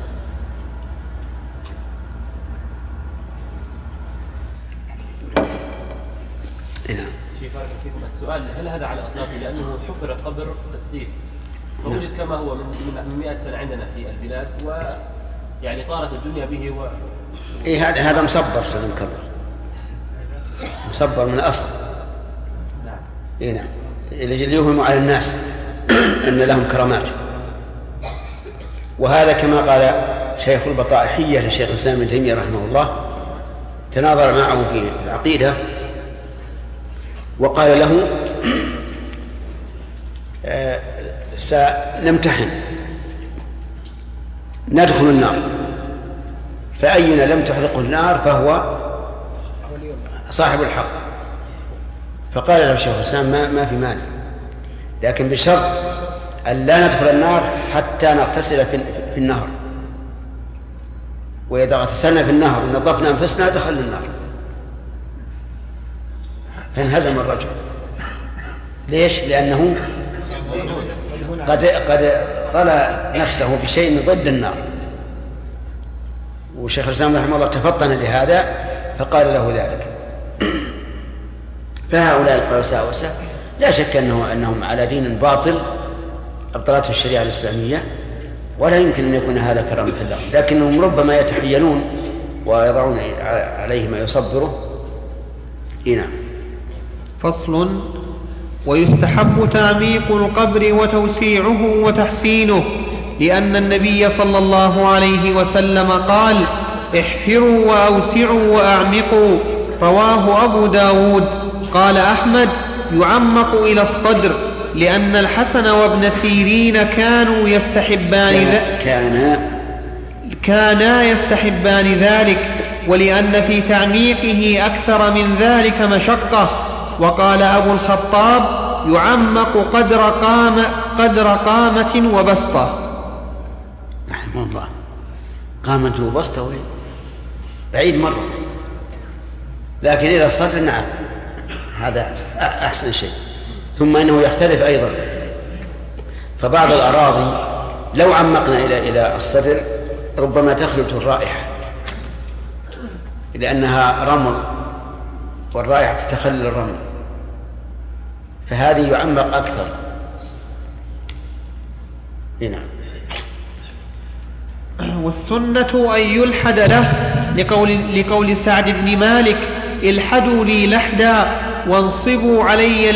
السؤال هل هذا على أطلاقه لأنه حفر قبر قسيس ووجد كما هو من 100 سنة عندنا في البلاد ويعني طارت الدنيا به إيه هذا مصبر سلم كبر، مصبر من الأصل. نعم. إيه نعم. اللي يوهم على الناس أن لهم كرامات. وهذا كما قال شيخ البطائحية لشيخ الإسلام ابن تيمية رحمه الله، تناظر معه في العقيدة وقال له سنمتحن ندخل النار، فأينا لم تحرقه النار فهو صاحب الحق. فقال له شيخ الإسلام ما في مانع، لكن بشرط أن لا ندخل النار حتى نغتسل في النهر، وإذا اغتسلنا في النهر ونظفنا أنفسنا دخلنا النار. فانهزم الرجل. ليش؟ لأنه قد طلع نفسه بشيء ضد النار. وشيخ الإسلام رحمه الله تفطن لهذا فقال له ذلك. فهؤلاء القساوسة لا شك أنهم على دين باطل أبطلته الشريعة الإسلامية، ولا يمكن أن يكون هذا كرامة الله، لكنهم ربما يتحيلون ويضعون عليه ما يصبره. نعم. فصل. ويستحب تعميق القبر وتوسيعه وتحسينه، لأن النبي صلى الله عليه وسلم قال: احفروا وأوسعوا وأعمقوا. رواه أبو داود. قال أحمد: يعمق إلى الصدر، لأن الحسن وابن سيرين كانا يستحبان ذلك، ولأن في تعميقه أكثر من ذلك مشقة. وقال أبو الخطاب: يعمق قدر قامة وبسطة. رحمه الله. قامة وبسطة بعيد مرة، لكن إلى الصدر نعم هذا أحسن شيء. ثم إنه يختلف أيضا، فبعض الأراضي لو عمقنا إلى الصدر ربما تخرج الرائحة، لأنها رمل والرائحة تتخلل الرمل، فهذه يعمق أكثر. نعم. والسنة أن يلحد له لقول سعد بن مالك: الحدوا لي لحدا وانصبوا علي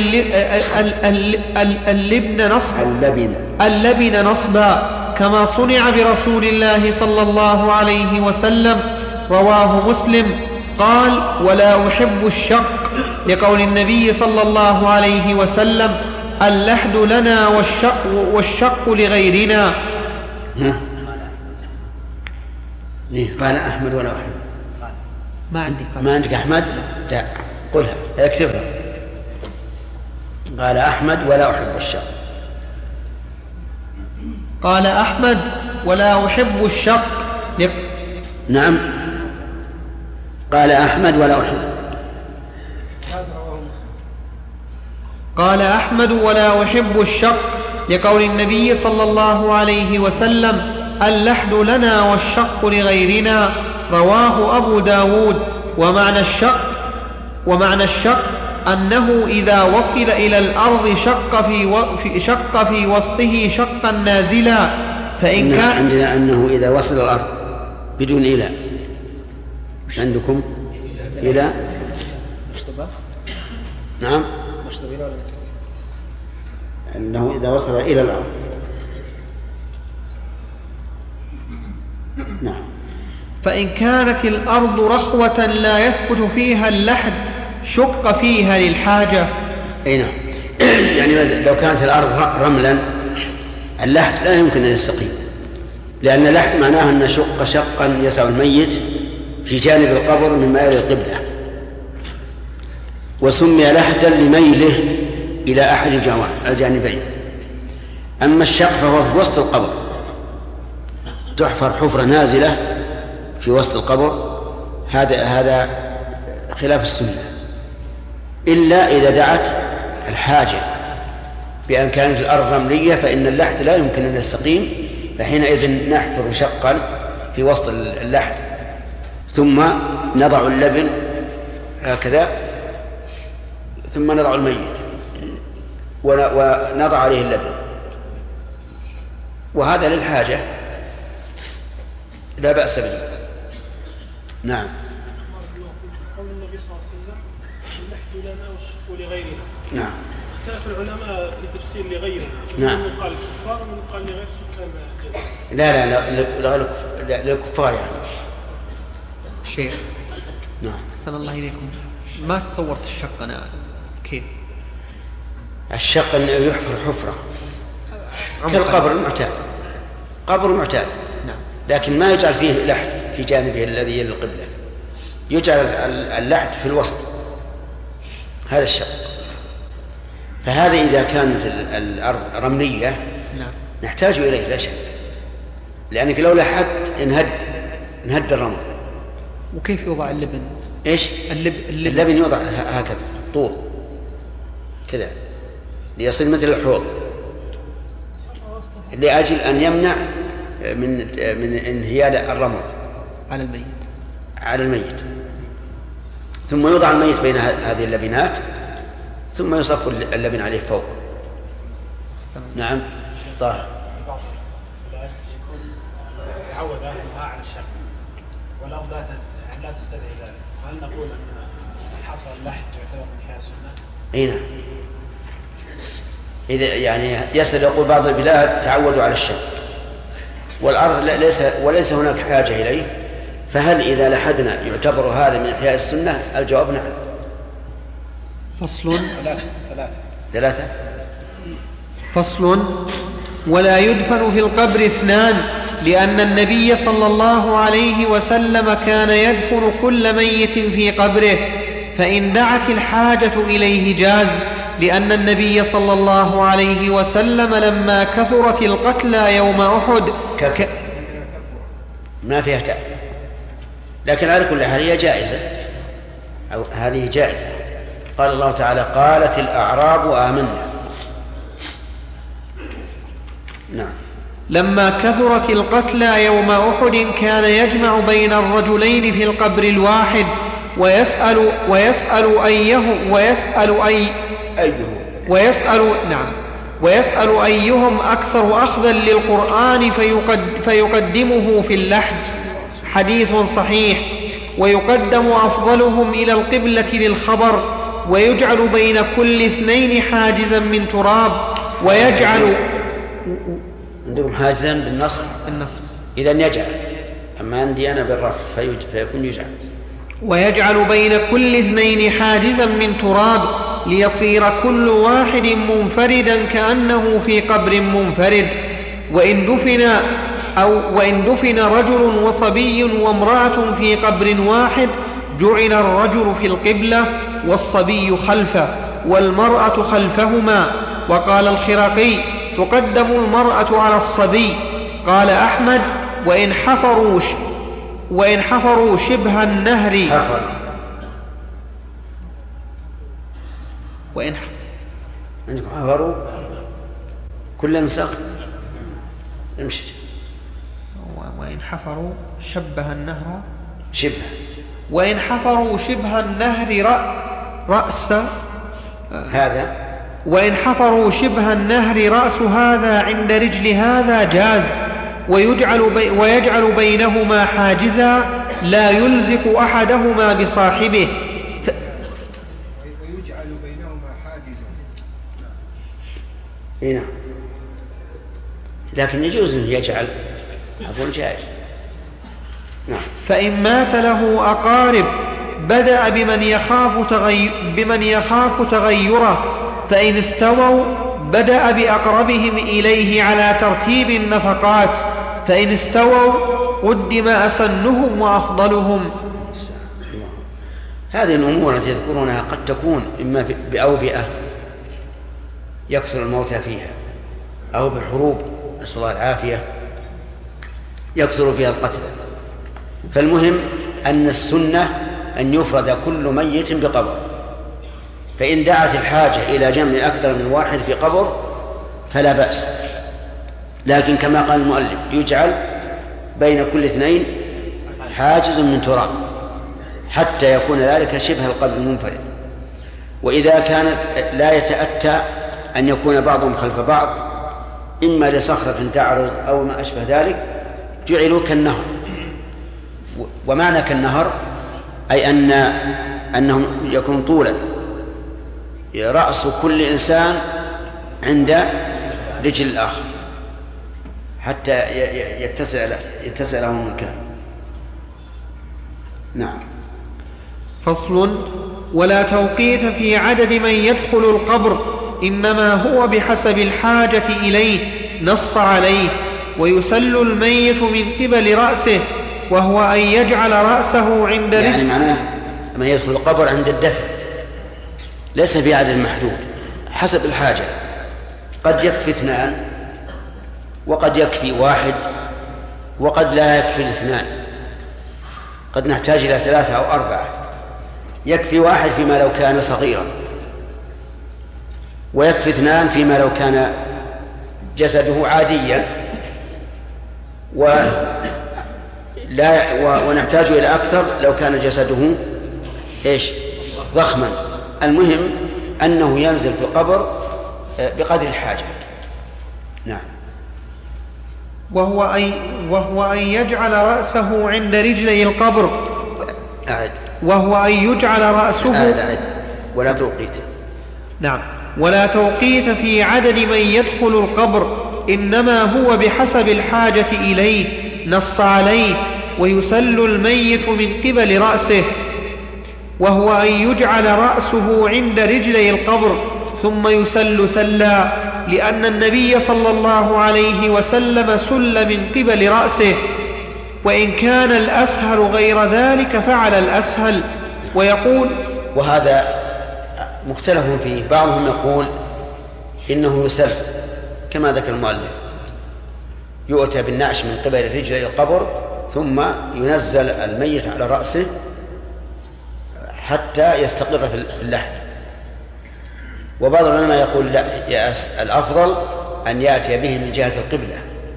اللبن نصبا، كما صنع برسول الله صلى الله عليه وسلم. رواه مسلم. قال: ولا أحب الشق، لقول النبي صلى الله عليه وسلم: اللحد لنا والشق لغيرنا. قال أحمد ولا أحب. ما عندك أحمد؟ لا، قلها اكتبها. قال أحمد: ولا أحب الشق. قال أحمد: ولا أحب الشق. نعم، قال أحمد: ولا أحب. قال أحمد: ولا أحب الشق، لقول النبي صلى الله عليه وسلم: اللحد لنا والشق لغيرنا. رواه أبو داود. ومعنى الشق أنه إذا وصل إلى الأرض شق في وسطه شقا نازلا. فإن كان عندنا أنه إذا وصل الأرض بدون إلى. مش عندكم إلى؟ نعم، أنه إذا وصل إلى الأرض. نعم. فإن كانت الأرض رخوة لا يثبت فيها اللحد شق فيها للحاجة. أي نعم. يعني لو كانت الأرض رملا اللحد لا يمكن أن يستقيم، لأن اللحد معناه أن نشق شقا يسع الميت في جانب القبر من مائل القبلة، وسمي لحدا لميله إلى أحد الجانبين. أما الشق فهو في وسط القبر، تحفر حفرة نازلة في وسط القبر، هذا خلاف السنة، إلا إذا دعت الحاجة بأن كانت الأرض رملية فإن اللحد لا يمكن أن يستقيم، فحينئذ نحفر شقا في وسط اللحد ثم نضع اللبن هكذا، ثم نضع الميت ونضع عليه اللبن، وهذا للحاجة لا بأس به. نعم. قول النبي صلى الله عليه وسلم: اللحد لنا والشق لغيرنا. نعم. اختلف العلماء في تفسير لغيرنا. نعم. من قال كفار ومن قال لغير سكان الجزيرة. لا للكفار يعني. شيخ. نعم. أحسن الله إليكم، ما تصورت الشق أنا كيف؟ الشق أنه يحفر حفرة كالقبر المعتاد، قبر معتاد. نعم. لكن ما يجعل فيه لحد في جانبه الذي يلي القبلة، يجعل اللحد في الوسط، هذا الشق. فهذا إذا كانت الأرض رملية نعم نحتاج إليه لا شك، لأنك لو لحدت انهد الرمل. وكيف يوضع اللبن؟ إيش؟ اللبن يوضع هكذا طول كذا ليصير مثل الحوض، لأجل أن يمنع من انهيال الرمل على الميت. ثم يوضع الميت بين هذه اللبنات ثم يصف اللبن عليه فوق. نعم. طاهر. تعود أهلها على الشق والأرض لا تستدعي ذلك، هل نقول أن حفر اللحد يعتبر من إحياء السنة؟ أي نعم. إذا يعني يسأل يقول بعض البلاد تعودوا على الشق والأرض وليس هناك حاجة إليه، فهل إذا لحدنا يعتبر هذا من إحياء السنة؟ الجواب نعم. فصل. ثلاثة. فصل. ولا يدفن في القبر اثنان، لأن النبي صلى الله عليه وسلم كان يدفن كل ميت في قبره، فإن دعت الحاجة إليه جاز، لأن النبي صلى الله عليه وسلم لما كثرت القتلى يوم أحد ما فيها تأ، لكن على كل حال هي جائزة، أو هذه جائزة. قال الله تعالى: قالت الأعراب آمنا. نعم. لما كثرت القتلى يوم أحد كان يجمع بين الرجلين في القبر الواحد ويسأل أيهم أكثر أخذا للقرآن فيقدمه في اللحد. حديث صحيح. ويقدم أفضلهم إلى القبلة للخبر، ويجعل بين كل اثنين حاجزا من تراب، ويجعل عندكم حاجزا بالنصب إذن يجعل، أما عندي أنا بالرفع فيكون يجعل. ويجعل بين كل اثنين حاجزا من تراب ليصير كل واحد منفردا كأنه في قبر منفرد. وإن دفن رجل وصبي وامرأة في قبر واحد جعل الرجل في القبلة والصبي خلفه والمرأة خلفهما. وقال الخرقي: تقدم المرأة على الصبي. قال أحمد: وإن حفروا شبه النهر عندكم حفروا كل نسخ امشي. وإن حفروا شبه النهر وإن حفروا شبه النهر رأس هذا وإن حفروا شبه النهر رأس هذا عند رجل هذا جاز، ويجعل بينهما حاجزا لا يلزق أحدهما بصاحبه. ويجعل بينهما حاجزا. هنا لكن يجوز أن يجعل، أقول جائز. نعم. فإن مات له أقارب بدأ بمن يخاف تغيره، فإن استووا بدأ بأقربهم إليه على ترتيب النفقات، فإن استووا قدم أسنهم وأفضلهم. هذه الأمور التي يذكرونها قد تكون إما بأوبئة يكثر الموتى فيها، أو بحروب نسأل الله العافية يكثر فيها القتل. فالمهم أن السنة أن يفرد كل ميت بقبر، فإن دعت الحاجة إلى جمع أكثر من واحد في قبر فلا بأس، لكن كما قال المؤلف يجعل بين كل اثنين حاجز من تراب حتى يكون ذلك شبه القبر المنفرد. وإذا كانت لا يتأتى أن يكون بعضهم خلف بعض إما لصخرة تعرض أو ما أشبه ذلك جعلوا كالنهر. ومعنى كالنهر أي أنهم يكون طولا، رأس كل إنسان عند رجل الآخر حتى يتسع لهم المكان. نعم. فصل: ولا توقيت في عدد من يدخل القبر، إنما هو بحسب الحاجة إليه، نص عليه. ويسل الميت من قبل رأسه، وهو أن يجعل رأسه عند رجل، يعني معناه من يدخل القبر عند الدفن ليس في عدد محدود، حسب الحاجة. قد يكفي 2 وقد يكفي 1 وقد لا يكفي 2، قد نحتاج إلى 3 أو 4. يكفي 1 فيما لو كان صغيرا، ويكفي 2 فيما لو كان جسده عاديا، ونحتاج إلى أكثر لو كان جسده ضخما. المهم أنه ينزل في القبر بقدر الحاجة. نعم. وهو أن يجعل رأسه عند رجلي القبر. وهو أن يجعل رأسه ولا توقيت. نعم. ولا توقيت في عدد من يدخل القبر، إنما هو بحسب الحاجة إليه، نص عليه. ويسل الميت من قبل رأسه، وهو أن يجعل رأسه عند رجلي القبر ثم يسل سلا، لأن النبي صلى الله عليه وسلم سل من قبل رأسه. وإن كان الأسهل غير ذلك فعل الأسهل. ويقول، وهذا مختلف فيه، بعضهم يقول إنه يسل كما ذكر المؤلف، يؤتى بالنعش من قبل رجلي القبر ثم ينزل الميت على رأسه حتى يستقر في اللحد. وبعض العلماء يقول لا، الأفضل أن يأتي به من جهة القبلة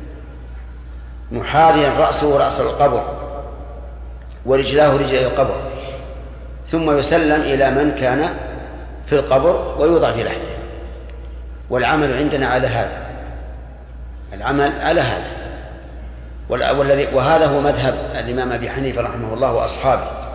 محاذيا رأسه رأس القبر ورجلاه رجلي القبر، ثم يسلم إلى من كان في القبر ويوضع في لحده. والعمل عندنا على هذا، العمل على هذا، وهذا هو مذهب الإمام أبي حنيفة رحمه الله وأصحابه.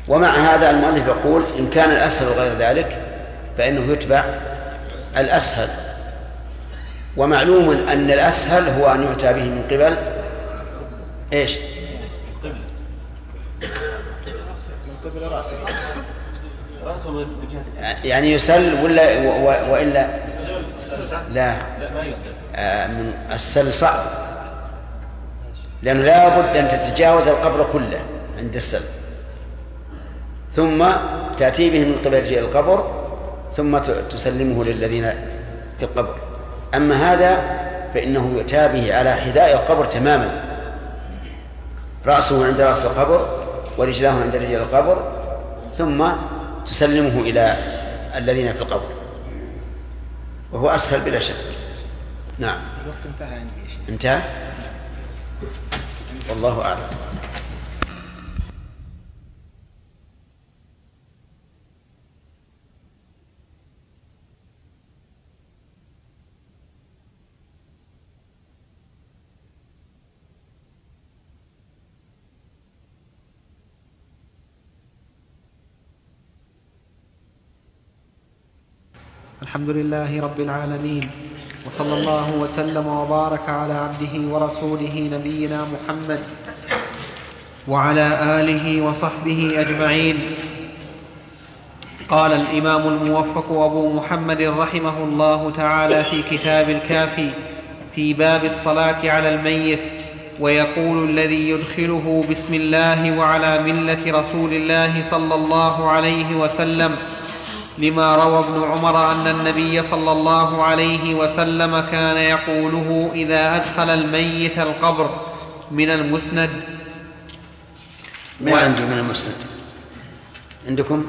ومع هذا المؤلف يقول إن كان الأسهل غير ذلك فإنه يتبع الأسهل. ومعلوم أن الأسهل هو أن يؤتى به من قبل إيش؟ من قبل رأسه يعني يسل وإلا لا من السل صعب، لأنه لا بد أن تتجاوز القبر كله عند السل، ثم تأتي به من قبل رجال القبر ثم تسلمه للذين في القبر. أما هذا فإنه يؤتى به على حذاء القبر تماما، رأسه عند رأس القبر ورجلاه عند رجال القبر، ثم تسلمه إلى الذين في القبر، وهو أسهل بلا شك. نعم. الوقت انتهى عندي. انتهى؟ والله أعلم. الحمد لله رب العالمين، وصلى الله وسلم وبارك على عبده ورسوله نبينا محمد وعلى آله وصحبه أجمعين. قال الإمام الموفق أبو محمد رحمه الله تعالى في كتاب الكافي في باب الصلاة على الميت، ويقول الذي يدخله بسم الله وعلى ملة رسول الله صلى الله عليه وسلم لما روى ابن عمر أن النبي صلى الله عليه وسلم كان يقوله إذا أدخل الميت القبر. من المسند. ما عندي من المسند، عندكم؟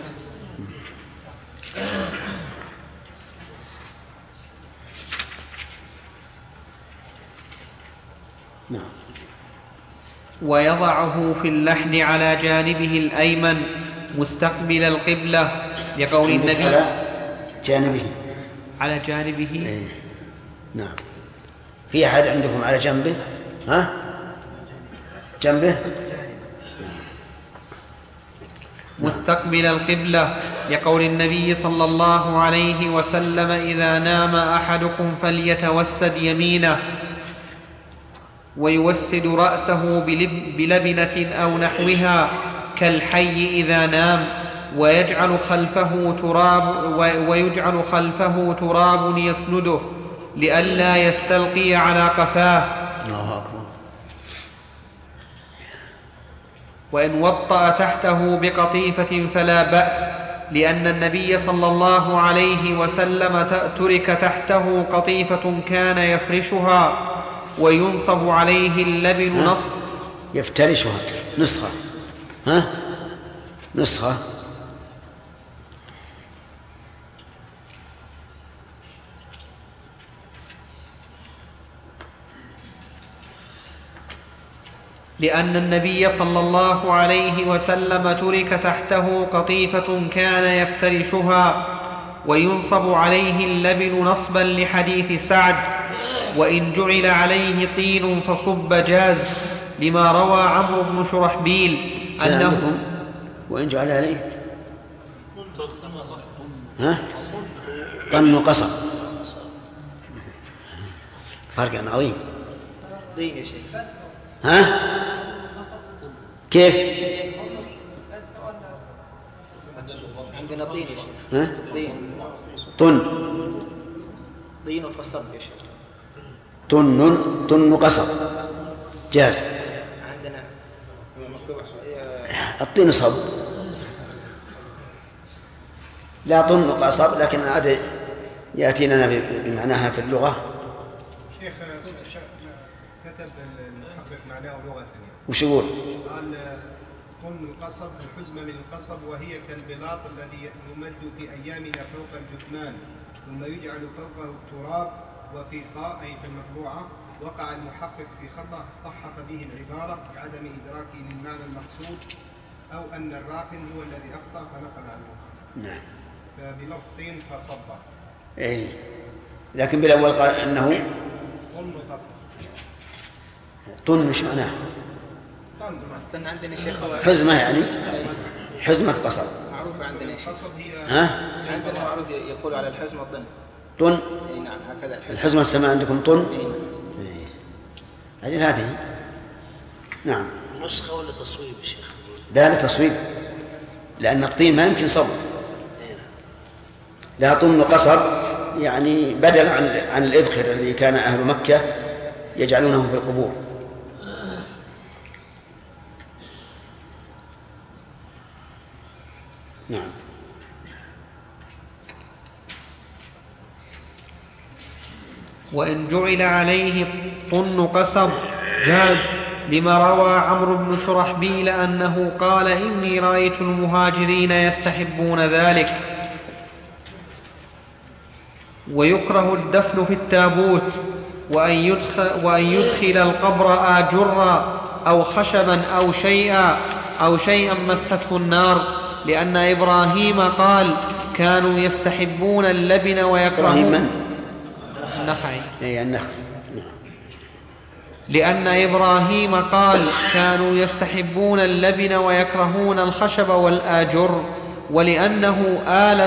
نعم. ويضعه في اللحد على جانبه الأيمن مستقبل القبلة، لقول النبي على جانبه. إيه. نعم. في أحد عندكم على جنبه؟ ها؟ جنبه مستقبل القبلة، لقول النبي صلى الله عليه وسلم إذا نام أحدكم فليتوسد يمينه ويوسد رأسه بلبنة أو نحوها كالحي إذا نام، ويجعل خلفه تراب يسنده لئلا يستلقي على قفاه. الله أكبر. وإن وطأ تحته بقطيفة فلا بأس، لأن النبي صلى الله عليه وسلم ترك تحته قطيفة كان يفرشها وينصب عليه اللبن نصب. يفترشها نسخة. ها؟ نسخة. لأن النبي صلى الله عليه وسلم ترك تحته قطيفة كان يفترشها وينصب عليه اللبن نصبا لحديث سعد: وإن جعل عليه طين فصب جاز، لما روى عمرو بن شرحبيل أنه وإن جعل عليه طن قصب، فرق عظيم. طين يا شيخ. ها؟ كيف؟ عندنا طين يا شيخ. ها؟ طين وقصب يا شيخ. طن قصب جاز. عندنا الطين صب، لا طن قصب، لكن هذا يأتينا بمعناها في اللغة. شيخ كتب المحقق معناه لغة ثانية. وش يقول؟ قال طن القصب الحزمة من القصب، وهي كالبلاط الذي يمد في أيامنا فوق الجثمان ثم يجعل فوقه التراب. وفي طاء أي في المطبوعة وقع المحقق في خطأ صحح به العبارة بعدم إدراكه للمعنى المقصود، أو أن الراقم هو الذي أخطأ فنقل عنه. نعم. فبلفظ طين فصب. إيه. لكن بالأول قال أنه طن قصب. طن مش معناه؟ طن عندنا شيخ حزمة يعني. حزمة قصب. معروف عندنا القصب هي عندنا معروف يقول على الحزمة طن. طن؟ اي نعم هكذا الحزمة السماء عندكم طن؟ اي هذه نعم. نسخة ولا تصويب يا شيخ؟ لا تصويب، لأن الطين ما يمكن صوب. لا طن قصب يعني بدل عن الإذخر الذي كان أهل مكة يجعلونه في القبور. نعم. وإن جعل عليه طن قصب جاز، لما روى عمرو بن شرحبيل أنه قال إني رأيت المهاجرين يستحبون ذلك. ويكره الدفن في التابوت، وأن يدخل القبر آجرا أو خشبا أو شيئا مسته النار، لأن إبراهيم قال كانوا يستحبون اللبن ويكرهون النخعي. لأن إبراهيم قال كانوا يستحبون اللبن ويكرهون الخشب والآجر، ولأنه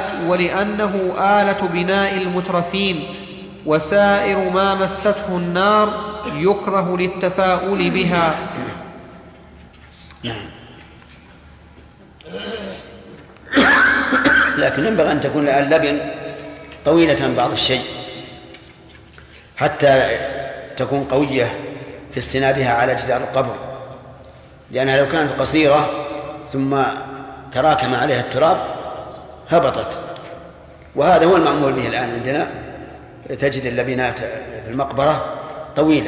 آلة بناء المترفين، وسائر ما مسته النار يكره للتفاؤل بها. نعم. لكن ينبغي أن تكون اللبن طويلة بعض الشيء حتى تكون قوية في استنادها على جدار القبر، لأنها لو كانت قصيرة ثم تراكم عليها التراب هبطت. وهذا هو المعمول به الآن عندنا، تجد اللبنات في المقبرة طويلة.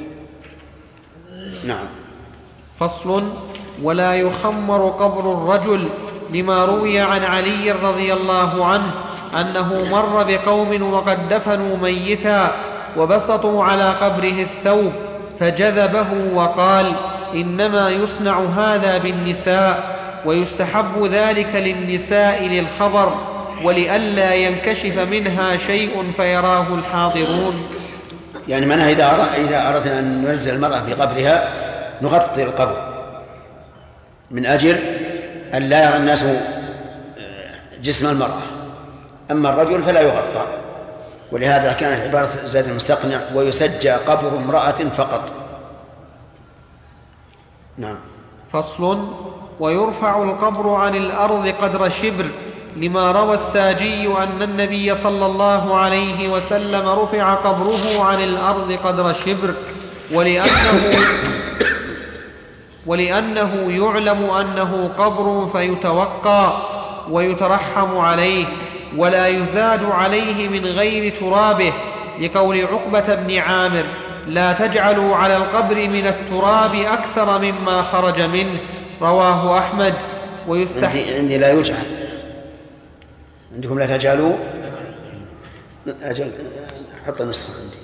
نعم. فصل: ولا يخمر قبر الرجل، لما روي عن علي رضي الله عنه أنه مر بقوم وقد دفنوا ميتا وبسطوا على قبره الثوب فجذبه وقال إنما يصنع هذا بالنساء، ويستحب ذلك للنساء للخبر ولئلا ينكشف منها شيء فيراه الحاضرون. يعني معناها إذا أردنا أن ننزل المرأة في قبرها نغطي القبر من أجل أن لا يرى الناس جسم المرأة، أما الرجل فلا يغطى. ولهذا كانت عبارة زيد المستقنع ويسجى قبر امرأة فقط. نعم. فصل: ويرفع القبر عن الأرض قدر شبر، لما روى الساجي أن النبي صلى الله عليه وسلم رفع قبره عن الأرض قدر شبر، ولأنه يعلم أنه قبر فيتوقى ويترحم عليه ولا يزاد عليه من غير ترابه، لقول عقبة بن عامر: لا تجعلوا على القبر من التراب أكثر مما خرج منه. رواه أحمد. عندي لا يجعل، عندكم لا تجعلوا. أجل حط النسخة عندي.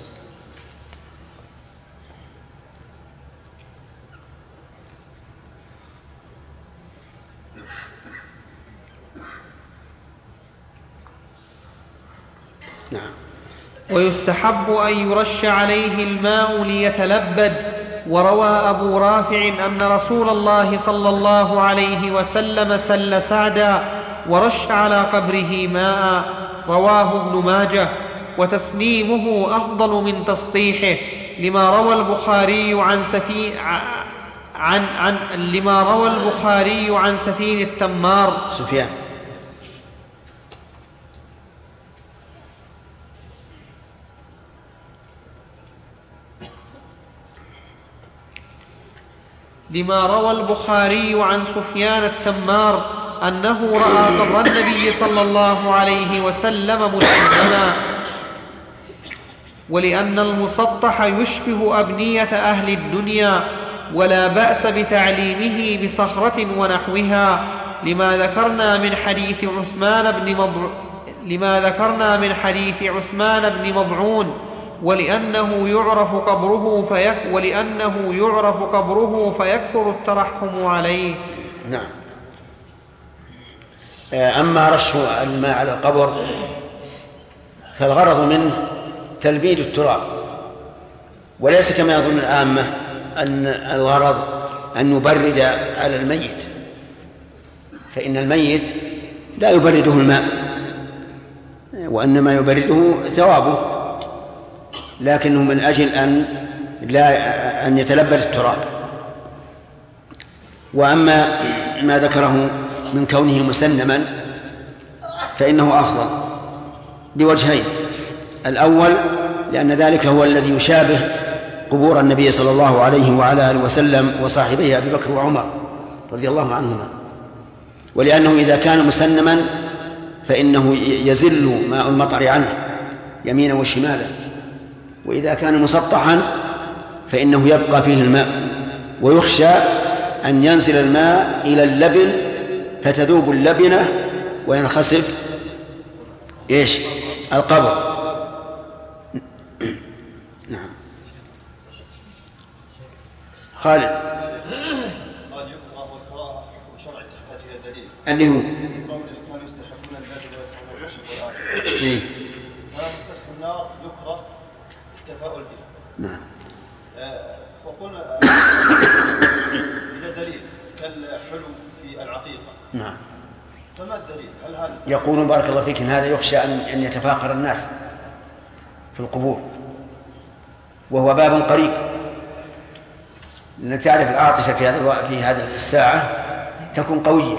نعم. ويستحب أن يرش عليه الماء ليتلبد. وروى أبو رافع أن رسول الله صلى الله عليه وسلم سل سعدا ورش على قبره ماء. رواه ابن ماجه. وتسليمه أفضل من تسطيحه، لما روى البخاري عن سفين التمار سفيان. لما روى البخاري عن سفيان التمار أنه رأى قبر النبي صلى الله عليه وسلم مسلما، ولأن المسطح يشبه أبنية أهل الدنيا ولا بأس بتعليمه بصخرة ونحوها، لما ذكرنا من حديث عثمان بن مضعون، ولأنه يعرف قبره فيكثر الترحم عليه. نعم. أما رش الماء على القبر فالغرض منه تلبيد التراب، وليس كما يظن العامة أن الغرض أن نبرد على الميت، فإن الميت لا يبرده الماء، وإنما يبرده ثوابه، لكنه من أجل أن يتلبس التراب. وأما ما ذكره من كونه مسنما فإنه أفضل بوجهين: الأول لأن ذلك هو الذي يشابه قبور النبي صلى الله عليه وعلى آله وسلم وصاحبيه أبي بكر وعمر رضي الله عنهما، ولأنه إذا كان مسنما فإنه يزل ماء المطر عنه يمينا وشمالا، وإذا كان مسطحا فإنه يبقى فيه الماء، ويخشى أن ينزل الماء إلى اللبن فتذوب اللبنة وينخسف القبر. نعم. خالد. قال يقرأ والقراءة حكم شرعي تحتاج إلى دليل. اللي هو قوله كانوا يستحقون الباب ويكرهون الخشب والآخر. ومسح النار يقرأ التفاؤل به. نعم. وقلنا إلى دليل كالحلو في العقيقة. نعم. فما الدليل؟ هل هذا يقولون بارك الله فيك إن هذا يخشى أن يتفاخر الناس في القبور، وهو باب قريب، لأنك تعرف العاطفة في هذه الساعة تكون قوية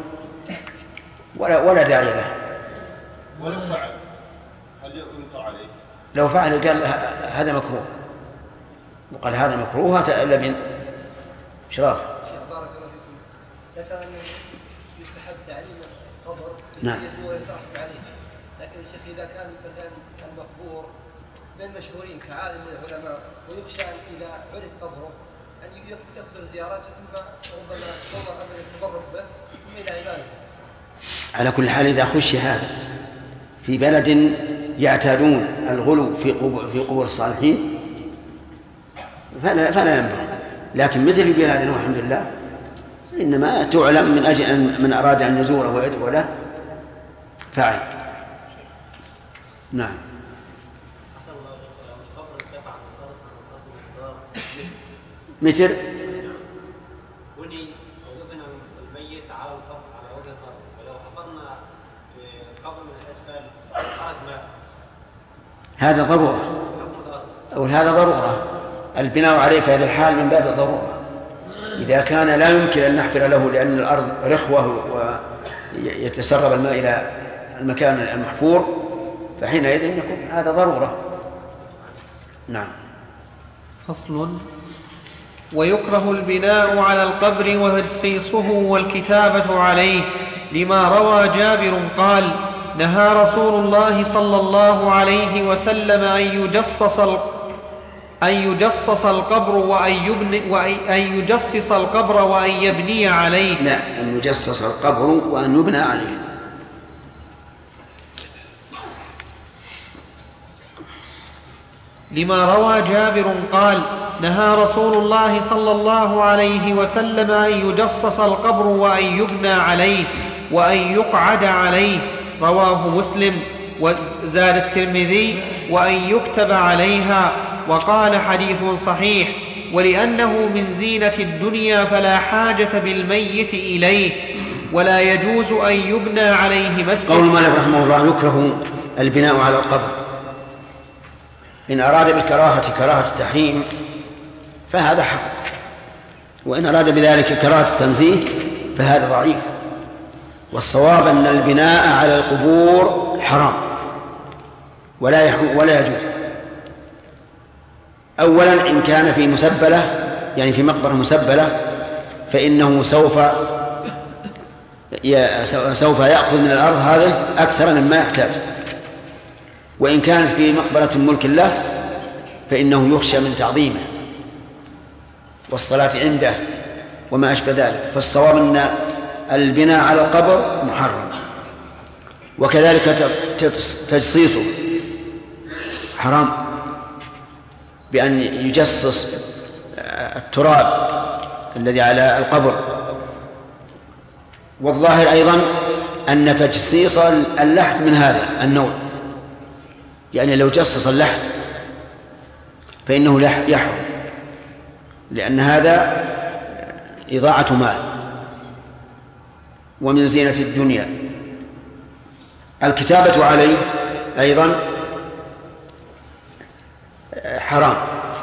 ولا داعي له. ولو فعل هل ينكر عليه؟ لو فعل قال هذا مكروه، وقال هذا مكروه لبن شراف. بارك الله فيكم. ذكر أن يستحب تعليم القبر نعم. ويترحم عليه، لكن الشيخ إذا كان مثلا المقبور من مشهورين كعالم من العلماء ويخشى إذا عرف قبره أن تكثر زيارته ثم ربما تطور أمر التبرك به ثم إلى عباده. على كل حال إذا خشي هذا في بلد يعتادون الغلو في قبور الصالحين فلا ينبغي، لكن مثل في بلادنا والحمد لله إنما تعلم من أجل أن من أراد أن يزوره ويدعو له فعل. نعم. متر بني ودفن الميت على القبر على وجه القبر، ولو حفرنا قبر من الاسفل خرج ماء. هذا ضرورة، أو هذا ضرورة البناء عليه في هذا الحال من باب الضرورة. إذا كان لا يمكن أن نحفر له لأن الأرض رخوة ويتسرب الماء إلى المكان المحفور فحينئذ يكون هذا ضرورة. نعم. فصل. ويكره البناء على القبر وتجسيسه والكتابة عليه، لما روى جابر قال: نهى رسول الله صلى الله عليه وسلم أن يجسس القبر وأن يجسس القبر وأن يبني عليه. لا، أن يجسس القبر وأن يبنى عليه. لما روى جابر قال: نهى رسول الله صلى الله عليه وسلم أن يجسس القبر وأن يبنى عليه وأن يقعد عليه، رواه مسلم. وزاد الترمذي: وأن يكتب عليها، وقال حديث صحيح، ولأنه من زينة الدنيا فلا حاجة بالميت إليه، ولا يجوز أن يبنى عليه مسجد. قول مالك رحمه الله: يكره البناء على القبر. إن أراد بالكراهة كراهة التحريم فهذا حق، وإن أراد بذلك كراهة التنزيه فهذا ضعيف. والصواب أن البناء على القبور حرام ولا يجوز. أولا إن كان في مسبلة، يعني في مقبرة مسبلة، فإنه سوف يأخذ من الأرض هذا أكثر مما يحتاج. وإن كانت في مقبرة ملك الله فإنه يخشى من تعظيمه والصلاة عنده وما أشبه ذلك. فالصواب أن البناء على القبر محرم، وكذلك تجصيصه حرام، بأن يجصص التراب الذي على القبر. والظاهر أيضا أن تجصيص اللحد من هذا النوع، يعني لو جصص اللحد فإنه يحرم، لأن هذا إضاعة مال. ومن زينة الدنيا. الكتابة عليه أيضا حرام،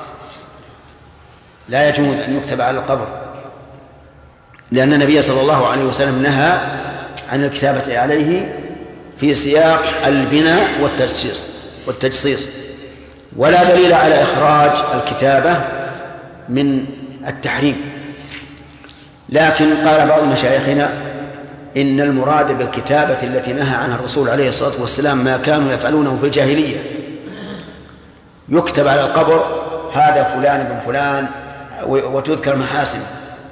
لا يجوز أن يكتب على القبر، لأن النبي صلى الله عليه وسلم نهى عن الكتابة عليه في سياق البناء والتجصيص، ولا دليل على إخراج الكتابة من التحريم. لكن قال بعض مشايخنا إن المراد بالكتابة التي نهى عنها الرسول عليه الصلاة والسلام ما كانوا يفعلونه في الجاهلية، يكتب على القبر هذا فلان بن فلان وتذكر محاسنه.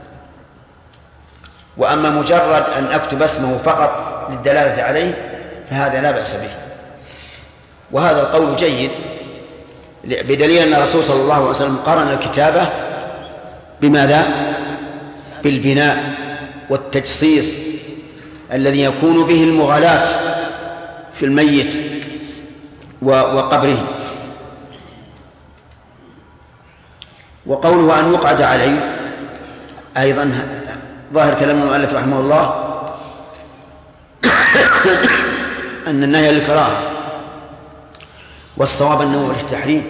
وأما مجرد أن أكتب اسمه فقط للدلالة عليه فهذا لا بأس به، وهذا القول جيد بدليل أن الرسول صلى الله عليه وسلم قرن الكتابة بماذا؟ بالبناء والتجصيص الذي يكون به المغالاة في الميت وقبره. وقوله أن يقعد عليه أيضا ظاهر كلام المؤلف رحمه الله أن النهي للكراهة، والصواب أنه للتحريم،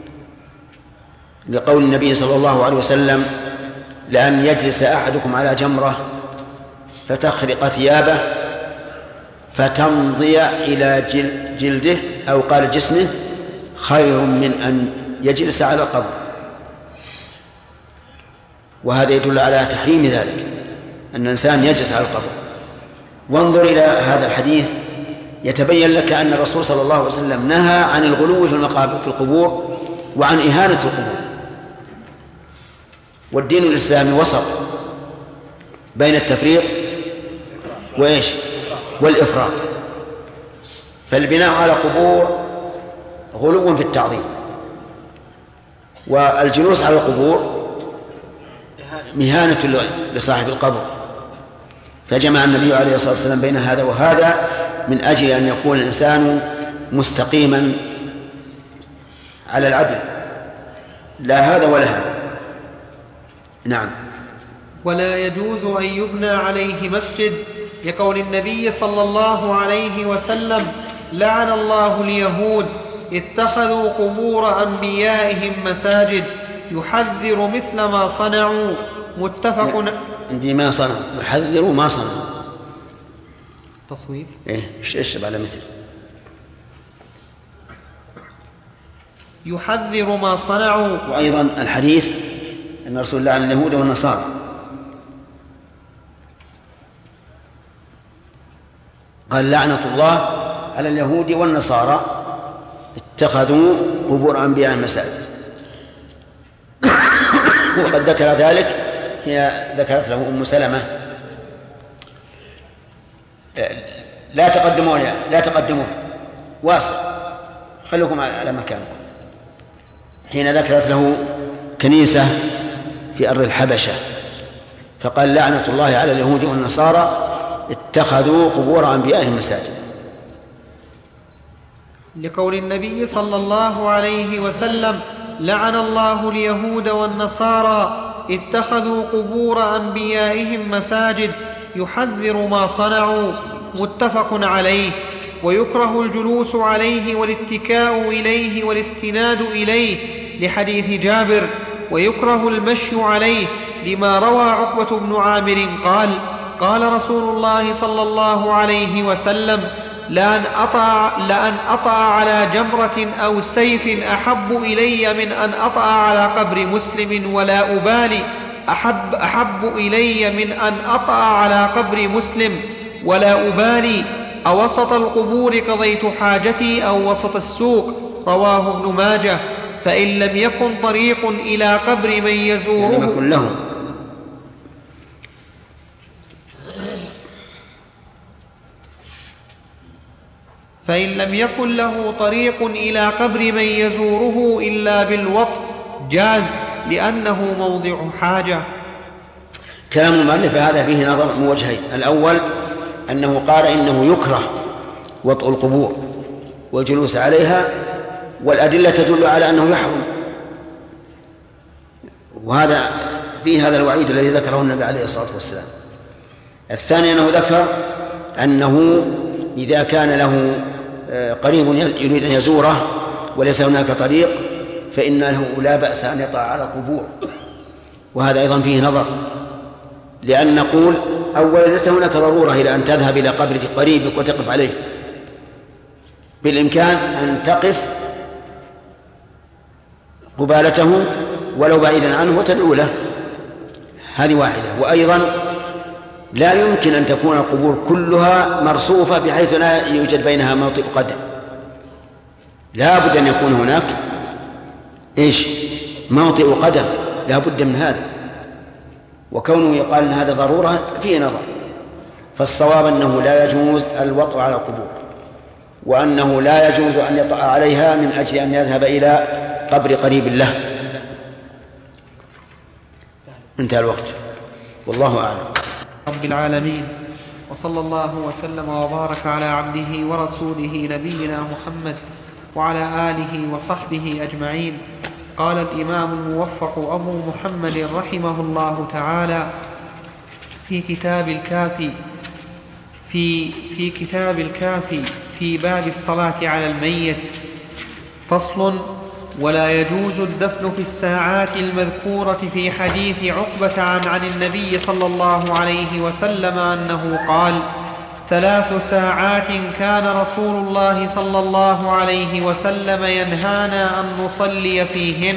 لقول النبي صلى الله عليه وسلم: لأن يجلس أحدكم على جمرة فتخرق ثيابه فتمضي إلى جلده أو قال جسمه خير من أن يجلس على القبر. وهذا يدل على تحريم ذلك، أن الإنسان يجلس على القبر. وانظر إلى هذا الحديث يتبين لك أن الرسول صلى الله عليه وسلم نهى عن الغلو في المقابر في القبور وعن إهانة القبور. والدين الإسلامي وسط بين التفريط وإيش والإفراط. فالبناء على قبور غلو في التعظيم، والجلوس على القبور مهانة لصاحب القبر. فجمع النبي عليه الصلاة والسلام بين هذا وهذا من أجل أن يكون الإنسان مستقيما على العدل، لا هذا ولا هذا. نعم. ولا يجوز أن يبنى عليه مسجد، لقول النبي صلى الله عليه وسلم: لعن الله اليهود اتخذوا قبور أنبيائهم مساجد، يحذر مثل ما صنعوا. متفق. عندي ما صنعوا، يحذر ما صنعوا. تصوير ايش على مثل يحذر ما صنعوا. وأيضا الحديث أن الرسول لعن اليهود والنصارى، قال: لعنة الله على اليهود والنصارى اتخذوا قبور أنبياء مساجد. وقد ذكر ذلك، هي ذكرت له أم سلمة: لا تقدموا واسع، خلوكم على مكانكم. حين ذكرت له كنيسة في أرض الحبشة فقال: لعنة الله على اليهود والنصارى اتخذوا قبور أنبيائهم مساجد. لقول النبي صلى الله عليه وسلم: لعن الله اليهود والنصارى اتخذوا قبور أنبيائهم مساجد، يحذر ما صنعوا. متفق عليه. ويكره الجلوس عليه والاتكاء إليه والاستناد إليه لحديث جابر. ويكره المشي عليه لما روى عقبة بن عامر قال: قال رسول الله صلى الله عليه وسلم: لأن أطأ على جمرة أو سيف أحب إلي من أن أطأ على قبر مسلم ولا أبالي. أحب إلي من أن أطأ على قبر مسلم ولا أبالي. أوسط القبور قضيت حاجتي أو وسط السوق. رواه ابن ماجه. فإن لم يكن طريق إلى قبر من يزوره فإن لم يكن له طريق إلى قبر من يزوره إلا بالوطء جاز، لأنه موضع حاجة. كلام المؤلف هذا فيه نظر من وجهين: الأول أنه قال إنه يكره وطء القبور والجلوس عليها، والأدلة تدل على أنه يحرم، وهذا فيه هذا الوعيد الذي ذكره النبي عليه الصلاة والسلام. الثاني أنه ذكر أنه إذا كان له قريب يريد أن يزوره وليس هناك طريق فإن له لا بأس أن يطع على القبور، وهذا أيضا فيه نظر، لأن نقول أولا ليس هناك ضرورة إلى أن تذهب إلى قبر قريبك وتقف عليه، بالإمكان أن تقف قبالته ولو بعيدا عنه وتدعو له، هذه واحدة. وأيضا لا يمكن أن تكون القبور كلها مرصوفة بحيث لا يوجد بينها موطئ قدم، لا بد أن يكون هناك موطئ قدم، لا بد من هذا. وكونه يقال أن هذا ضرورة فيه نظر، فالصواب أنه لا يجوز الوطء على القبور، وأنه لا يجوز أن يطأ عليها من أجل أن يذهب إلى قبر قريب له. انتهى الوقت، والله أعلم. رب العالمين، وصلى الله وسلم وبارك على عبده ورسوله نبينا محمد وعلى آله وصحبه أجمعين. قال الإمام الموفق أبو محمد رحمه الله تعالى في كتاب الكافي في باب الصلاة على الميت: فصل: ولا يجوز الدفن في الساعات المذكورة في حديث عقبة عن النبي صلى الله عليه وسلم أنه قال: 3 ساعات كان رسول الله صلى الله عليه وسلم ينهانا أن نصلي فيهن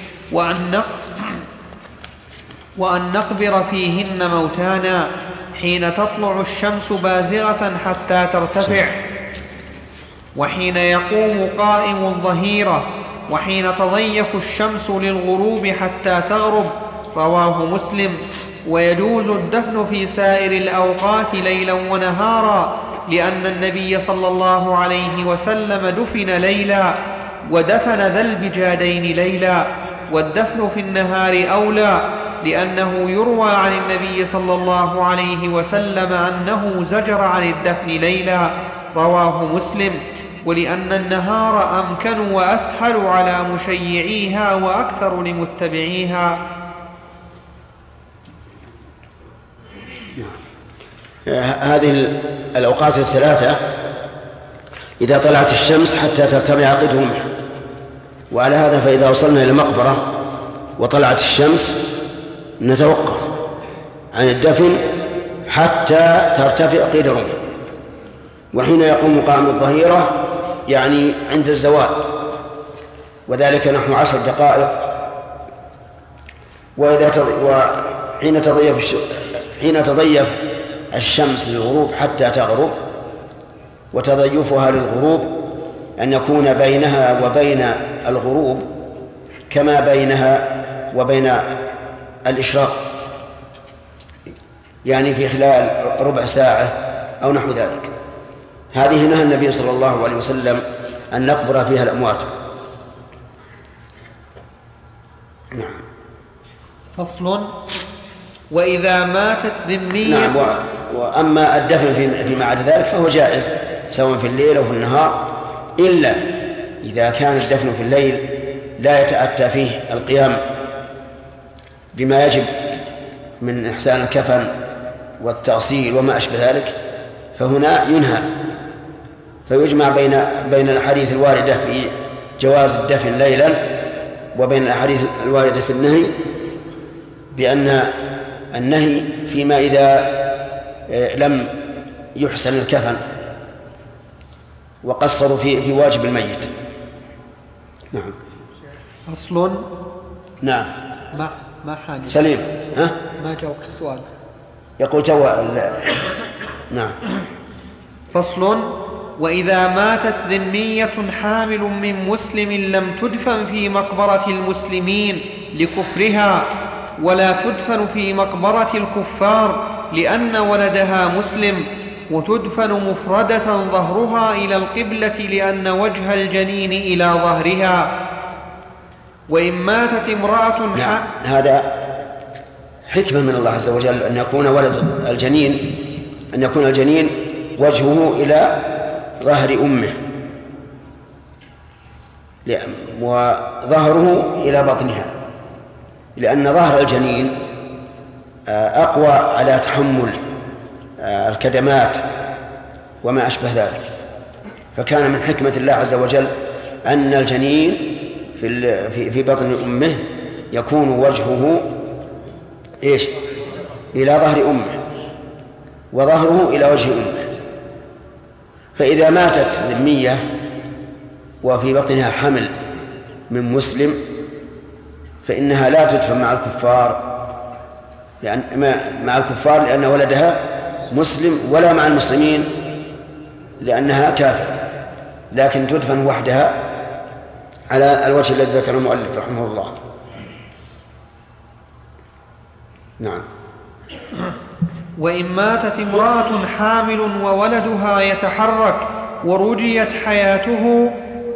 وأن نقبر فيهن موتانا حين تطلع الشمس بازغة حتى ترتفع، وحين يقوم قائم الظهيرة، وحين تضيف الشمس للغروب حتى تغرب. رواه مسلم. ويجوز الدفن في سائر الأوقات ليلا ونهارا، لأن النبي صلى الله عليه وسلم دفن ليلا ودفن ذا البجادين ليلا، والدفن في النهار أولى، لأنه يروى عن النبي صلى الله عليه وسلم أنه زجر عن الدفن ليلا. رواه مسلم. ولأن النهار أمكن وأسهل على مشيعيها وأكثر لمتبعيها. هذه الأوقات الثلاثة إذا طلعت الشمس حتى ترتفع قدر رمح، وعلى هذا فإذا وصلنا إلى المقبرة وطلعت الشمس نتوقف عن الدفن حتى ترتفع قدر رمح، وحين يقوم قائم الظهيرة يعني عند الزوال، وذلك نحو 10 دقائق. وحين تضيف الشمس للغروب حتى تغرب، وتضيفها للغروب أن يكون بينها وبين الغروب كما بينها وبين الإشراق، يعني في خلال ربع ساعة أو نحو ذلك. هذه نهى النبي صلى الله عليه وسلم أن نقبر فيها الأموات. نعم. فصل: وإذا ماتت ذمية. نعم. وأما الدفن فيما عدا ذلك فهو جائز سواء في الليل أو في النهار، إلا إذا كان الدفن في الليل لا يتأتى فيه القيام بما يجب من إحسان الكفن والتغسيل وما أشبه ذلك، فهنا ينهى. فيجمع بين الأحاديث الواردة في جواز الدفن ليلا وبين الأحاديث الواردة في النهي، بأن النهي فيما إذا لم يحسن الكفن وقصروا في واجب الميت. نعم. أصل. نعم. ما حاجة سليم. ها؟ ما جاوبت السؤال. يقول نعم. فصل: وإذا ماتت ذمية حامل من مسلم لم تدفن في مقبرة المسلمين لكفرها، ولا تدفن في مقبرة الكفار لأن ولدها مسلم، وتدفن مفردة ظهرها إلى القبلة لأن وجه الجنين إلى ظهرها. وإن ماتت امرأة نعم. هذا حكمة من الله عز وجل أن يكون الجنين وجهه إلى ظهر أمه وظهره إلى بطنها، لأن ظهر الجنين أقوى على تحمل الكدمات وما أشبه ذلك. فكان من حكمة الله عز وجل أن الجنين في بطن أمه يكون وجهه إيش؟ إلى ظهر أمه وظهره إلى وجه أمه. فإذا ماتت ذمية وفي بطنها حمل من مسلم فإنها لا تدفن مع الكفار لأن ولدها مسلم، ولا مع المسلمين لأنها كافرة، لكن تدفن وحدها على الوجه الذي ذكر المؤلف رحمه الله. نعم. وإن ماتت امرأة حامل وولدها يتحرك ورجيت حياته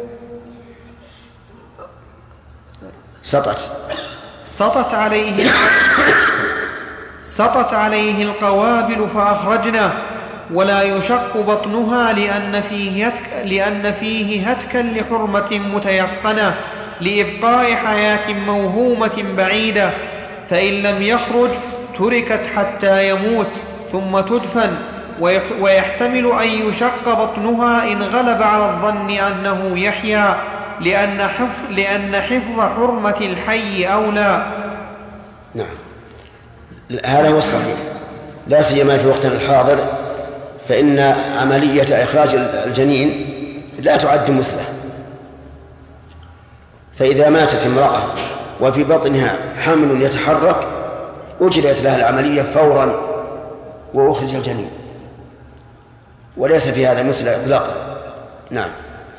سطت عليه القوابل فأخرجنا، ولا يشق بطنها لأن فيه هتكا لحرمة متيقنة لإبقاء حياة موهومة بعيدة، فإن لم يخرج تركت حتى يموت ثم تدفن. ويحتمل أن يشق بطنها إن غلب على الظن أنه يحيا، لأن حفظ حرمة الحي أولى. نعم، هذا هو الصحيح، لا سيما في وقتنا الحاضر، فإن عملية إخراج الجنين لا تعد مثله. فإذا ماتت امرأة وفي بطنها حمل يتحرك أجريت لها العملية فورا وأخرج الجنين، وليس في هذا مثل إطلاقا. نعم.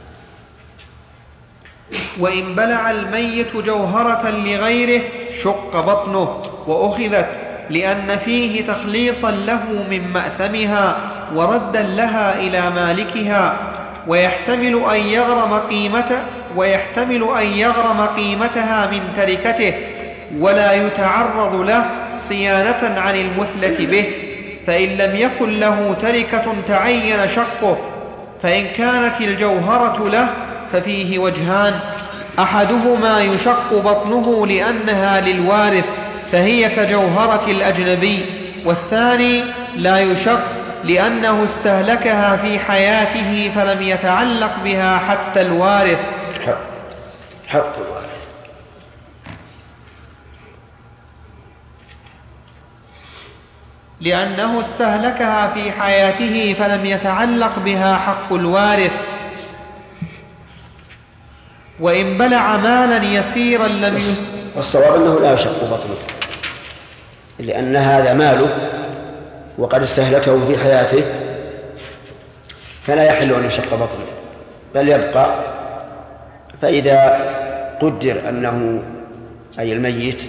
وإن بلع الميت جوهرة لغيره شق بطنه وأخذت، لأن فيه تخليصا له من مأثمها وردا لها إلى مالكها، ويحتمل أن يغرم قيمتها من تركته، ولا يتعرض له صيانة عن المثلة به. فإن لم يكن له تركة تعين شقه. فإن كانت الجوهرة له ففيه وجهان: أحدهما يشق بطنه لأنها للوارث فهي كجوهرة الأجنبي، والثاني لا يشق لأنه استهلكها في حياته فلم يتعلق بها حتى الوارث. حق الوارث. لأنه استهلكها في حياته فلم يتعلق بها حق الوارث. وإن بلع مالا يسيرا لم والصواب أنه لا يشق بطنه، لأن هذا ماله وقد استهلكه في حياته، فلا يحل أن يشق بطنه بل يبقى. فإذا قدر أنه أي الميت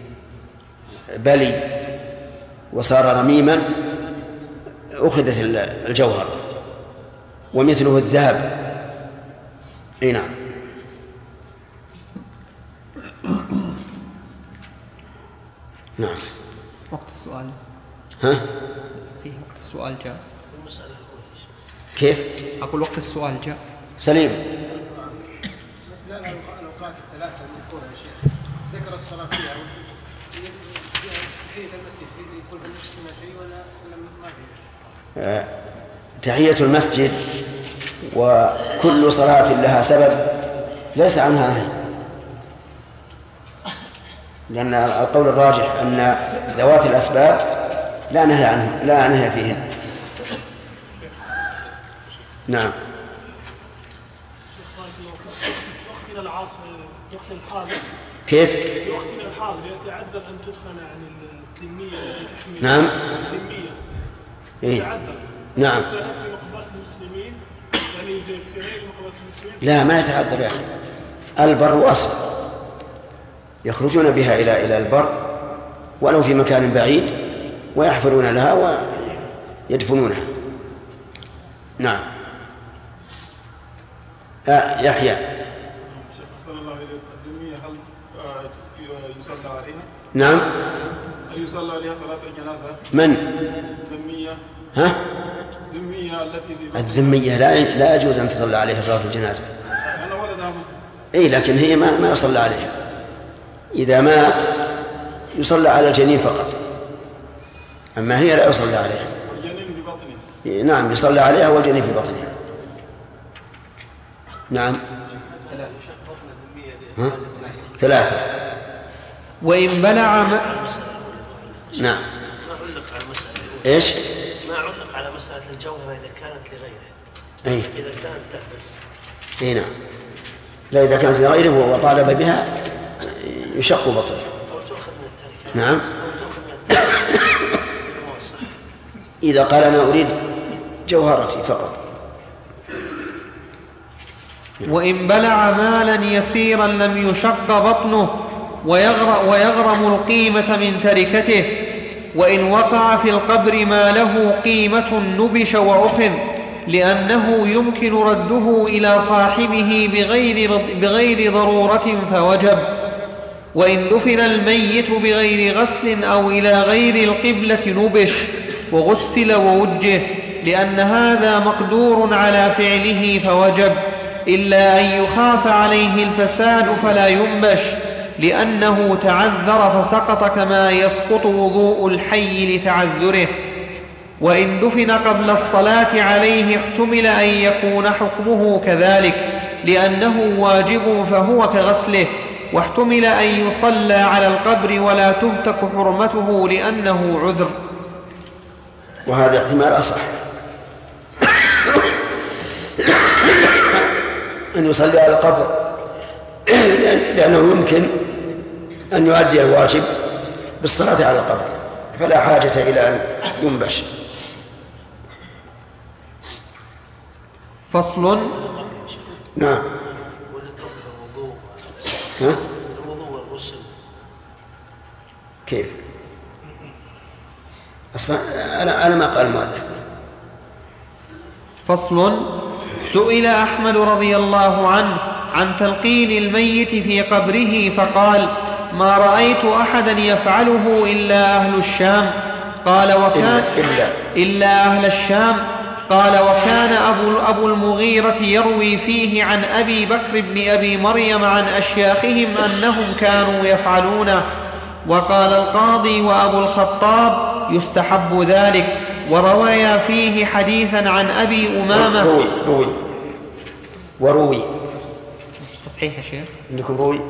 بلي وصار رميما أخذت الجوهرة، ومثله الذهب. أي نعم. نعم. وقت السؤال. ها؟ فيه وقت السؤال جاء. كيف؟ أقول وقت السؤال جاء. سليم. لا الأوقات الثلاثة المذكورة يا شيخ، ذكر الصلاة فيها تحية المسجد يقول هل يشتمل شيء ولا ما فيه؟ تحية المسجد وكل صلاة لها سبب ليس عنها نهي، لأن القول الراجح أن ذوات الأسباب لا نهي عنه، لا نهي فيهن. نعم. وقتنا العاصر وقت الحاضر كيف؟ في وقتنا الحاضر يتعذر أن تدفن عن الذمية التي تحمل. نعم. الذمية يتعذر. نعم. في مقبرة المسلمين، يعني في غير مقبرة المسلمين. لا، ما يتعذر يا أخي، البر وأصل يخرجون بها إلى البر ولو في مكان بعيد ويحفرون لها ويدفنونها. نعم. يحيى. صلى الله عليه وسلم، هل يصلى عليها؟ نعم. هل يصلى عليها صلاة الجنازة؟ من؟ ذمية. ها؟ ذمية التي الذمية لا يجوز أن تصلى عليها صلاة الجنازة. أنا ولدها مسلم. إيه، لكن هي ما يصلى عليها. إذا مات يصلى على الجنين فقط، أما هي لا يصلى عليها. الجنين نعم يصلى عليها والجنين في بطنها. نعم. 3. وإن بلع نعم. ما علق على المسألة. إيش؟ ما علق على مسألة الجوهرة إذا كانت لغيره. أي. إذا كانت له بس. أي نعم. لا إذا كانت لغيره وطالب بها يشق بطنه. أو تؤخذ من التركة. نعم. أو تؤخذ من التركة. إذا قال أنا أريد جوهرتي فقط. وإن بلع مالا يسيرا لم يشق بطنه ويغرم القيمة من تركته. وإن وقع في القبر ما له قيمة نبش وأخذ، لأنه يمكن رده إلى صاحبه بغير ضرورة فوجب. وإن دفن الميت بغير غسل أو إلى غير القبلة نبش وغسل ووجه، لأن هذا مقدور على فعله فوجب، إلا أن يخاف عليه الفساد فلا ينبش، لأنه تعذر فسقط كما يسقط وضوء الحي لتعذره. وإن دفن قبل الصلاة عليه احتمل أن يكون حكمه كذلك، لأنه واجب فهو كغسله، واحتمل أن يصلى على القبر ولا تهتك حرمته لأنه عذر. وهذا احتمال أصح، أن يصلي على القبر لأنه يمكن أن يؤدي الواجب بالصلاة على القبر، فلا حاجة إلى أن ينبش. فصل. نعم. ها؟ الوضوء والغسل كيف؟ أنا ما قال المؤلف. فصل. سئل أحمد رضي الله عنه عن تلقين الميت في قبره فقال: ما رأيت أحدا يفعله إلا أهل الشام. قال: وكان إلا أهل الشام. قال: وكان أبو المغيرة يروي فيه عن أبي بكر بن أبي مريم عن أشياخهم أنهم كانوا يفعلونه. وقال القاضي وأبو الخطاب: يستحب ذلك. وروي فيه حديثا عن أبي أمامة. وروي تصحيح يا شيخ. عندكم روي؟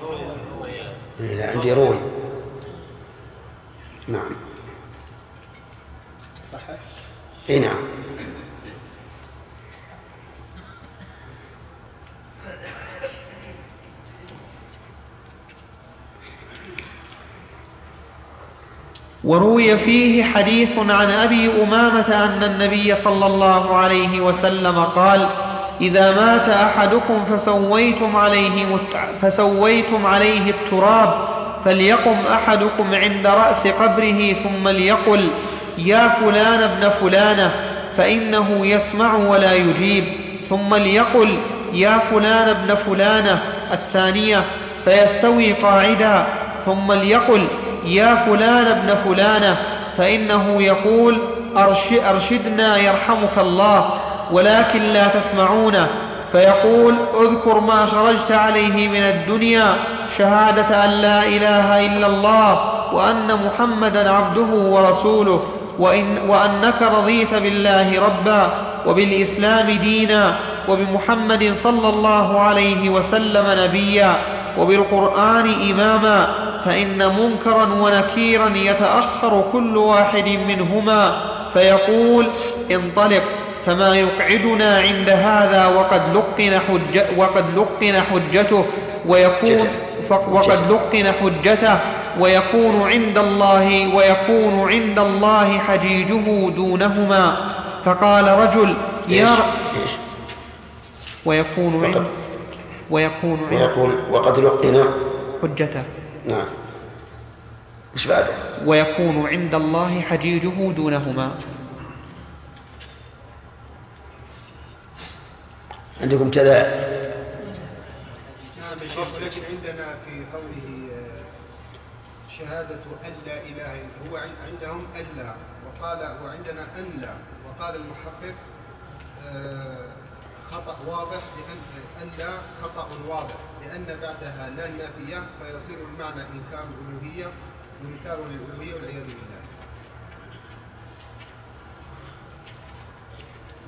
لا عندي روي. نعم. صحيح. اي نعم. وروي فيه حديث عن أبي أمامة أن النبي صلى الله عليه وسلم قال: إذا مات أحدكم فسويتم عليه التراب فليقم أحدكم عند رأس قبره ثم ليقل: يا فلان ابن فلانة، فإنه يسمع ولا يجيب. ثم ليقل: يا فلان ابن فلانة الثانية، فيستوي قاعدا. ثم ليقل: يا فلان ابن فلانة، فإنه يقول: أرشدنا يرحمك الله، ولكن لا تسمعونه. فيقول: اذكر ما خرجت عليه من الدنيا، شهادة أن لا إله إلا الله وأن محمدا عبده ورسوله، وأنك رضيت بالله ربا وبالإسلام دينا وبمحمد صلى الله عليه وسلم نبيا وبالقرآن إماما، فإن منكرا ونكيرا يتأخر كل واحد منهما، فيقول: انطلق، فما يقعدنا عند هذا وقد لقن حجته ويكون عند الله حجيجه دونهما. فقال رجل: ويقول وقد لقن حجته. نعم. إيش بعده؟ ويكون عند الله حجيجه دونهما. عندكم كذا؟ نعم يا شيخ، ولكن عندنا في قوله شهادة أن لا إله إلا هو، عندهم ألا، وعندنا أن لا، وقال المحقق خطأ واضح، لأن ألا خطأ واضح، لأن بعدها لا نافية، فيصير المعنى إنكار الألوهية والإلوهية والعياذ بالله.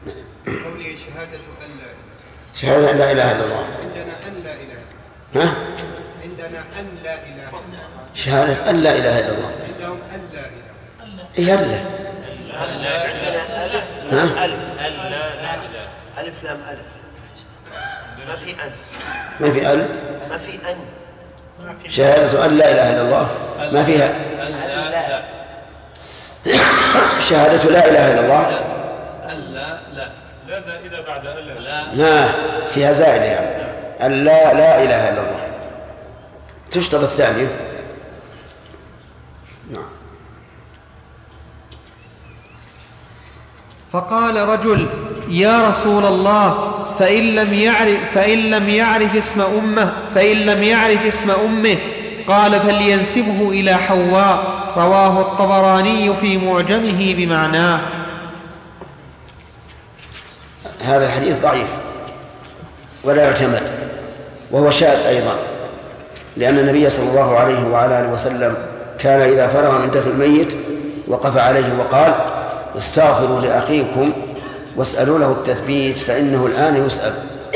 قولي شهادة أن لا شهادة أن لا إله إلا الله. عندنا أن لا إله. ها؟ عندنا أن لا إله. شهادة أن لا إله إلا الله. عندهم أن لا إله. إيه ألا؟ ألف ها؟ ألف لام ألف. ما في أن. ما في ألف؟ ما في أن. شهادة أن لا إله إلا الله ما فيها. شهادة لا إله إلا الله لا زائدة بعد ألا. لا فيها زائدة يعني أن لا إله إلا الله تشترط الثانية. نعم. فقال رجل: يا رسول الله، فإن لم يعرف اسم أمه قال: فلينسبه إلى حواء. رواه الطبراني في معجمه بمعناه. هذا الحديث ضعيف ولا يعتمد، وهو شاذ أيضا، لأن النبي صلى الله عليه وعلى آله وسلم كان إذا فرغ من دفن الميت وقف عليه وقال: استغفروا لأخيكم واسألوا له التثبيت فإنه الآن يسأل.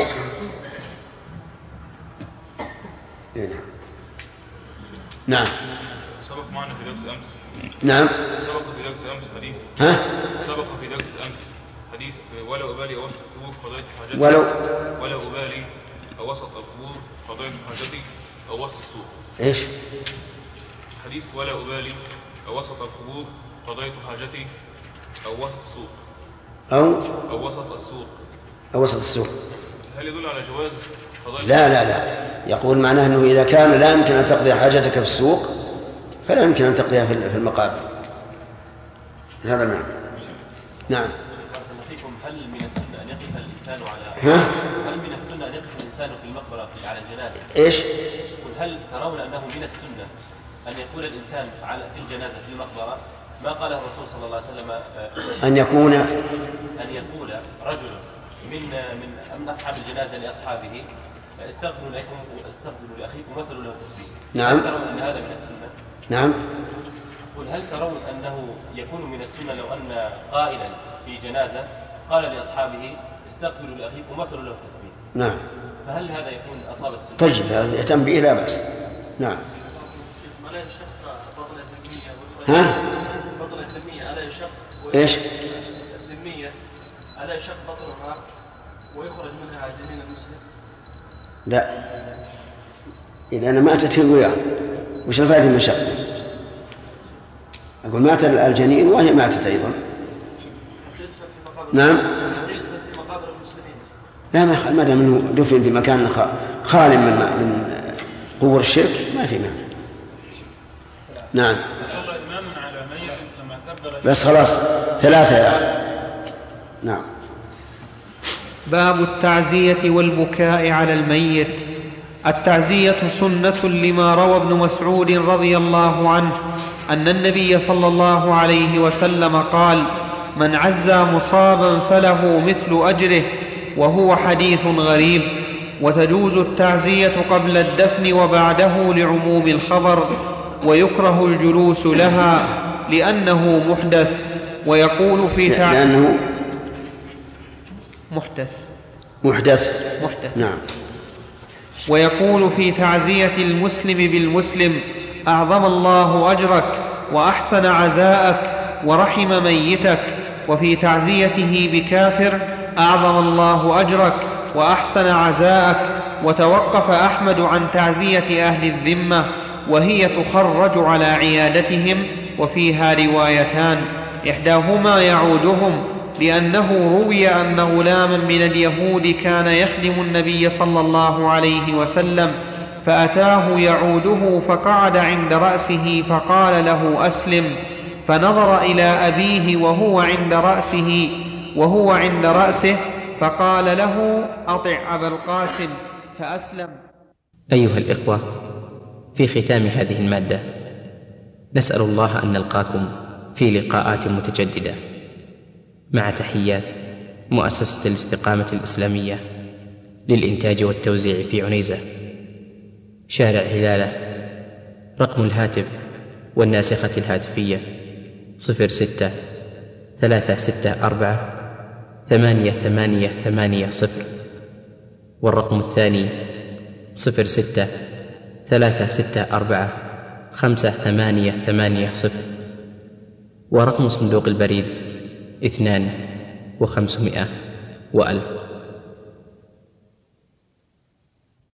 نعم. سبق معنا في درس أمس. نعم. سبق في درس أمس حديث. ها؟ سبق في درس أمس حديث ولا أبالي أوسط القبور قضيت حاجتي. ولا أبالي أوسط القبور قضيت حاجتي أو وسط السوق. إيش؟ حديث ولا أبالي أوسط القبور قضيت حاجتي أو وسط السوق. أو وسط السوق. أو وسط السوق. هل يدل على جواز قضاء؟ لا يقول معناه أنه إذا كان لا يمكن أن تقضي حاجتك في السوق فلا يمكن أن تقضيها في المقابر. هذا معنى. نعم. هل من السنة أن يقف الإنسان هل من السنة أن يقف الإنسان في المقبرة على الجنازة؟ إيش؟ هل ترون أنه من السنة أن يقول الإنسان في الجنازة في المقبرة ما قاله الرسول صلى الله عليه وسلم أن يقول رجل من أصحاب الجنازة لأصحابه: استغفروا لأخيكم واسألوا له التثبيت. نعم. هل ترون أن هذا من السنة؟ نعم. هل ترون أنه يكون من السنة لو أن قائلا في جنازة قال لأصحابه: استغفروا لأخيكم واسألوا له التثبيت؟ نعم. فهل هذا يكون أصاب السنة؟ طيب، هذا يهتم به لا بأس. نعم. ألا يشق بطل الذمية؟ ها؟ بطل الذمية ألا يشق؟ إيش؟ الذمية ألا يشق بطلها ويخرج منها جنين المسلم؟ لا، إذا أنا ماتت الوياه وش الفائدة من شق؟ أقول مات الجنين وهي ماتت أيضا. نعم. في مقابر المسلمين. لا، ما دام منه دفن في مكان خال من قبور الشرك ما في معنى. نعم. بس خلاص 3 يا أخي. نعم. باب التعزية والبكاء على الميت. التعزية سنة لما روى ابن مسعود رضي الله عنه أن النبي صلى الله عليه وسلم قال: من عزى مصابا فله مثل أجره، وهو حديث غريب. وتجوز التعزية قبل الدفن وبعده لعموم الخبر، ويكره الجلوس لها لأنه محدث. ويقول في لأنه محدث. نعم. ويقول في تعزية المسلم بالمسلم: أعظم الله أجرك وأحسن عزاءك ورحم ميتك. وفي تعزيته بكافر: أعظم الله أجرك وأحسن عزاءك. وتوقف أحمد عن تعزية أهل الذمة، وهي تخرج على عيادتهم، وفيها روايتان: إحداهما يعودهم، لأنه روي أن غلاما من اليهود كان يخدم النبي صلى الله عليه وسلم، فأتاه يعوده فقعد عند رأسه فقال له: أسلم. فنظر إلى أبيه وهو عند رأسه فقال له: أطع أبا القاسم، فأسلم. أيها الإخوة، في ختام هذه المادة نسأل الله أن نلقاكم في لقاءات متجددة، مع تحيات مؤسسة الاستقامة الإسلامية للإنتاج والتوزيع في عنيزة، شارع هلالة. رقم الهاتف والناسخة الهاتفية 06 364 8880. والرقم الثاني 06-364-5880. ورقم صندوق البريد 2500 و1000.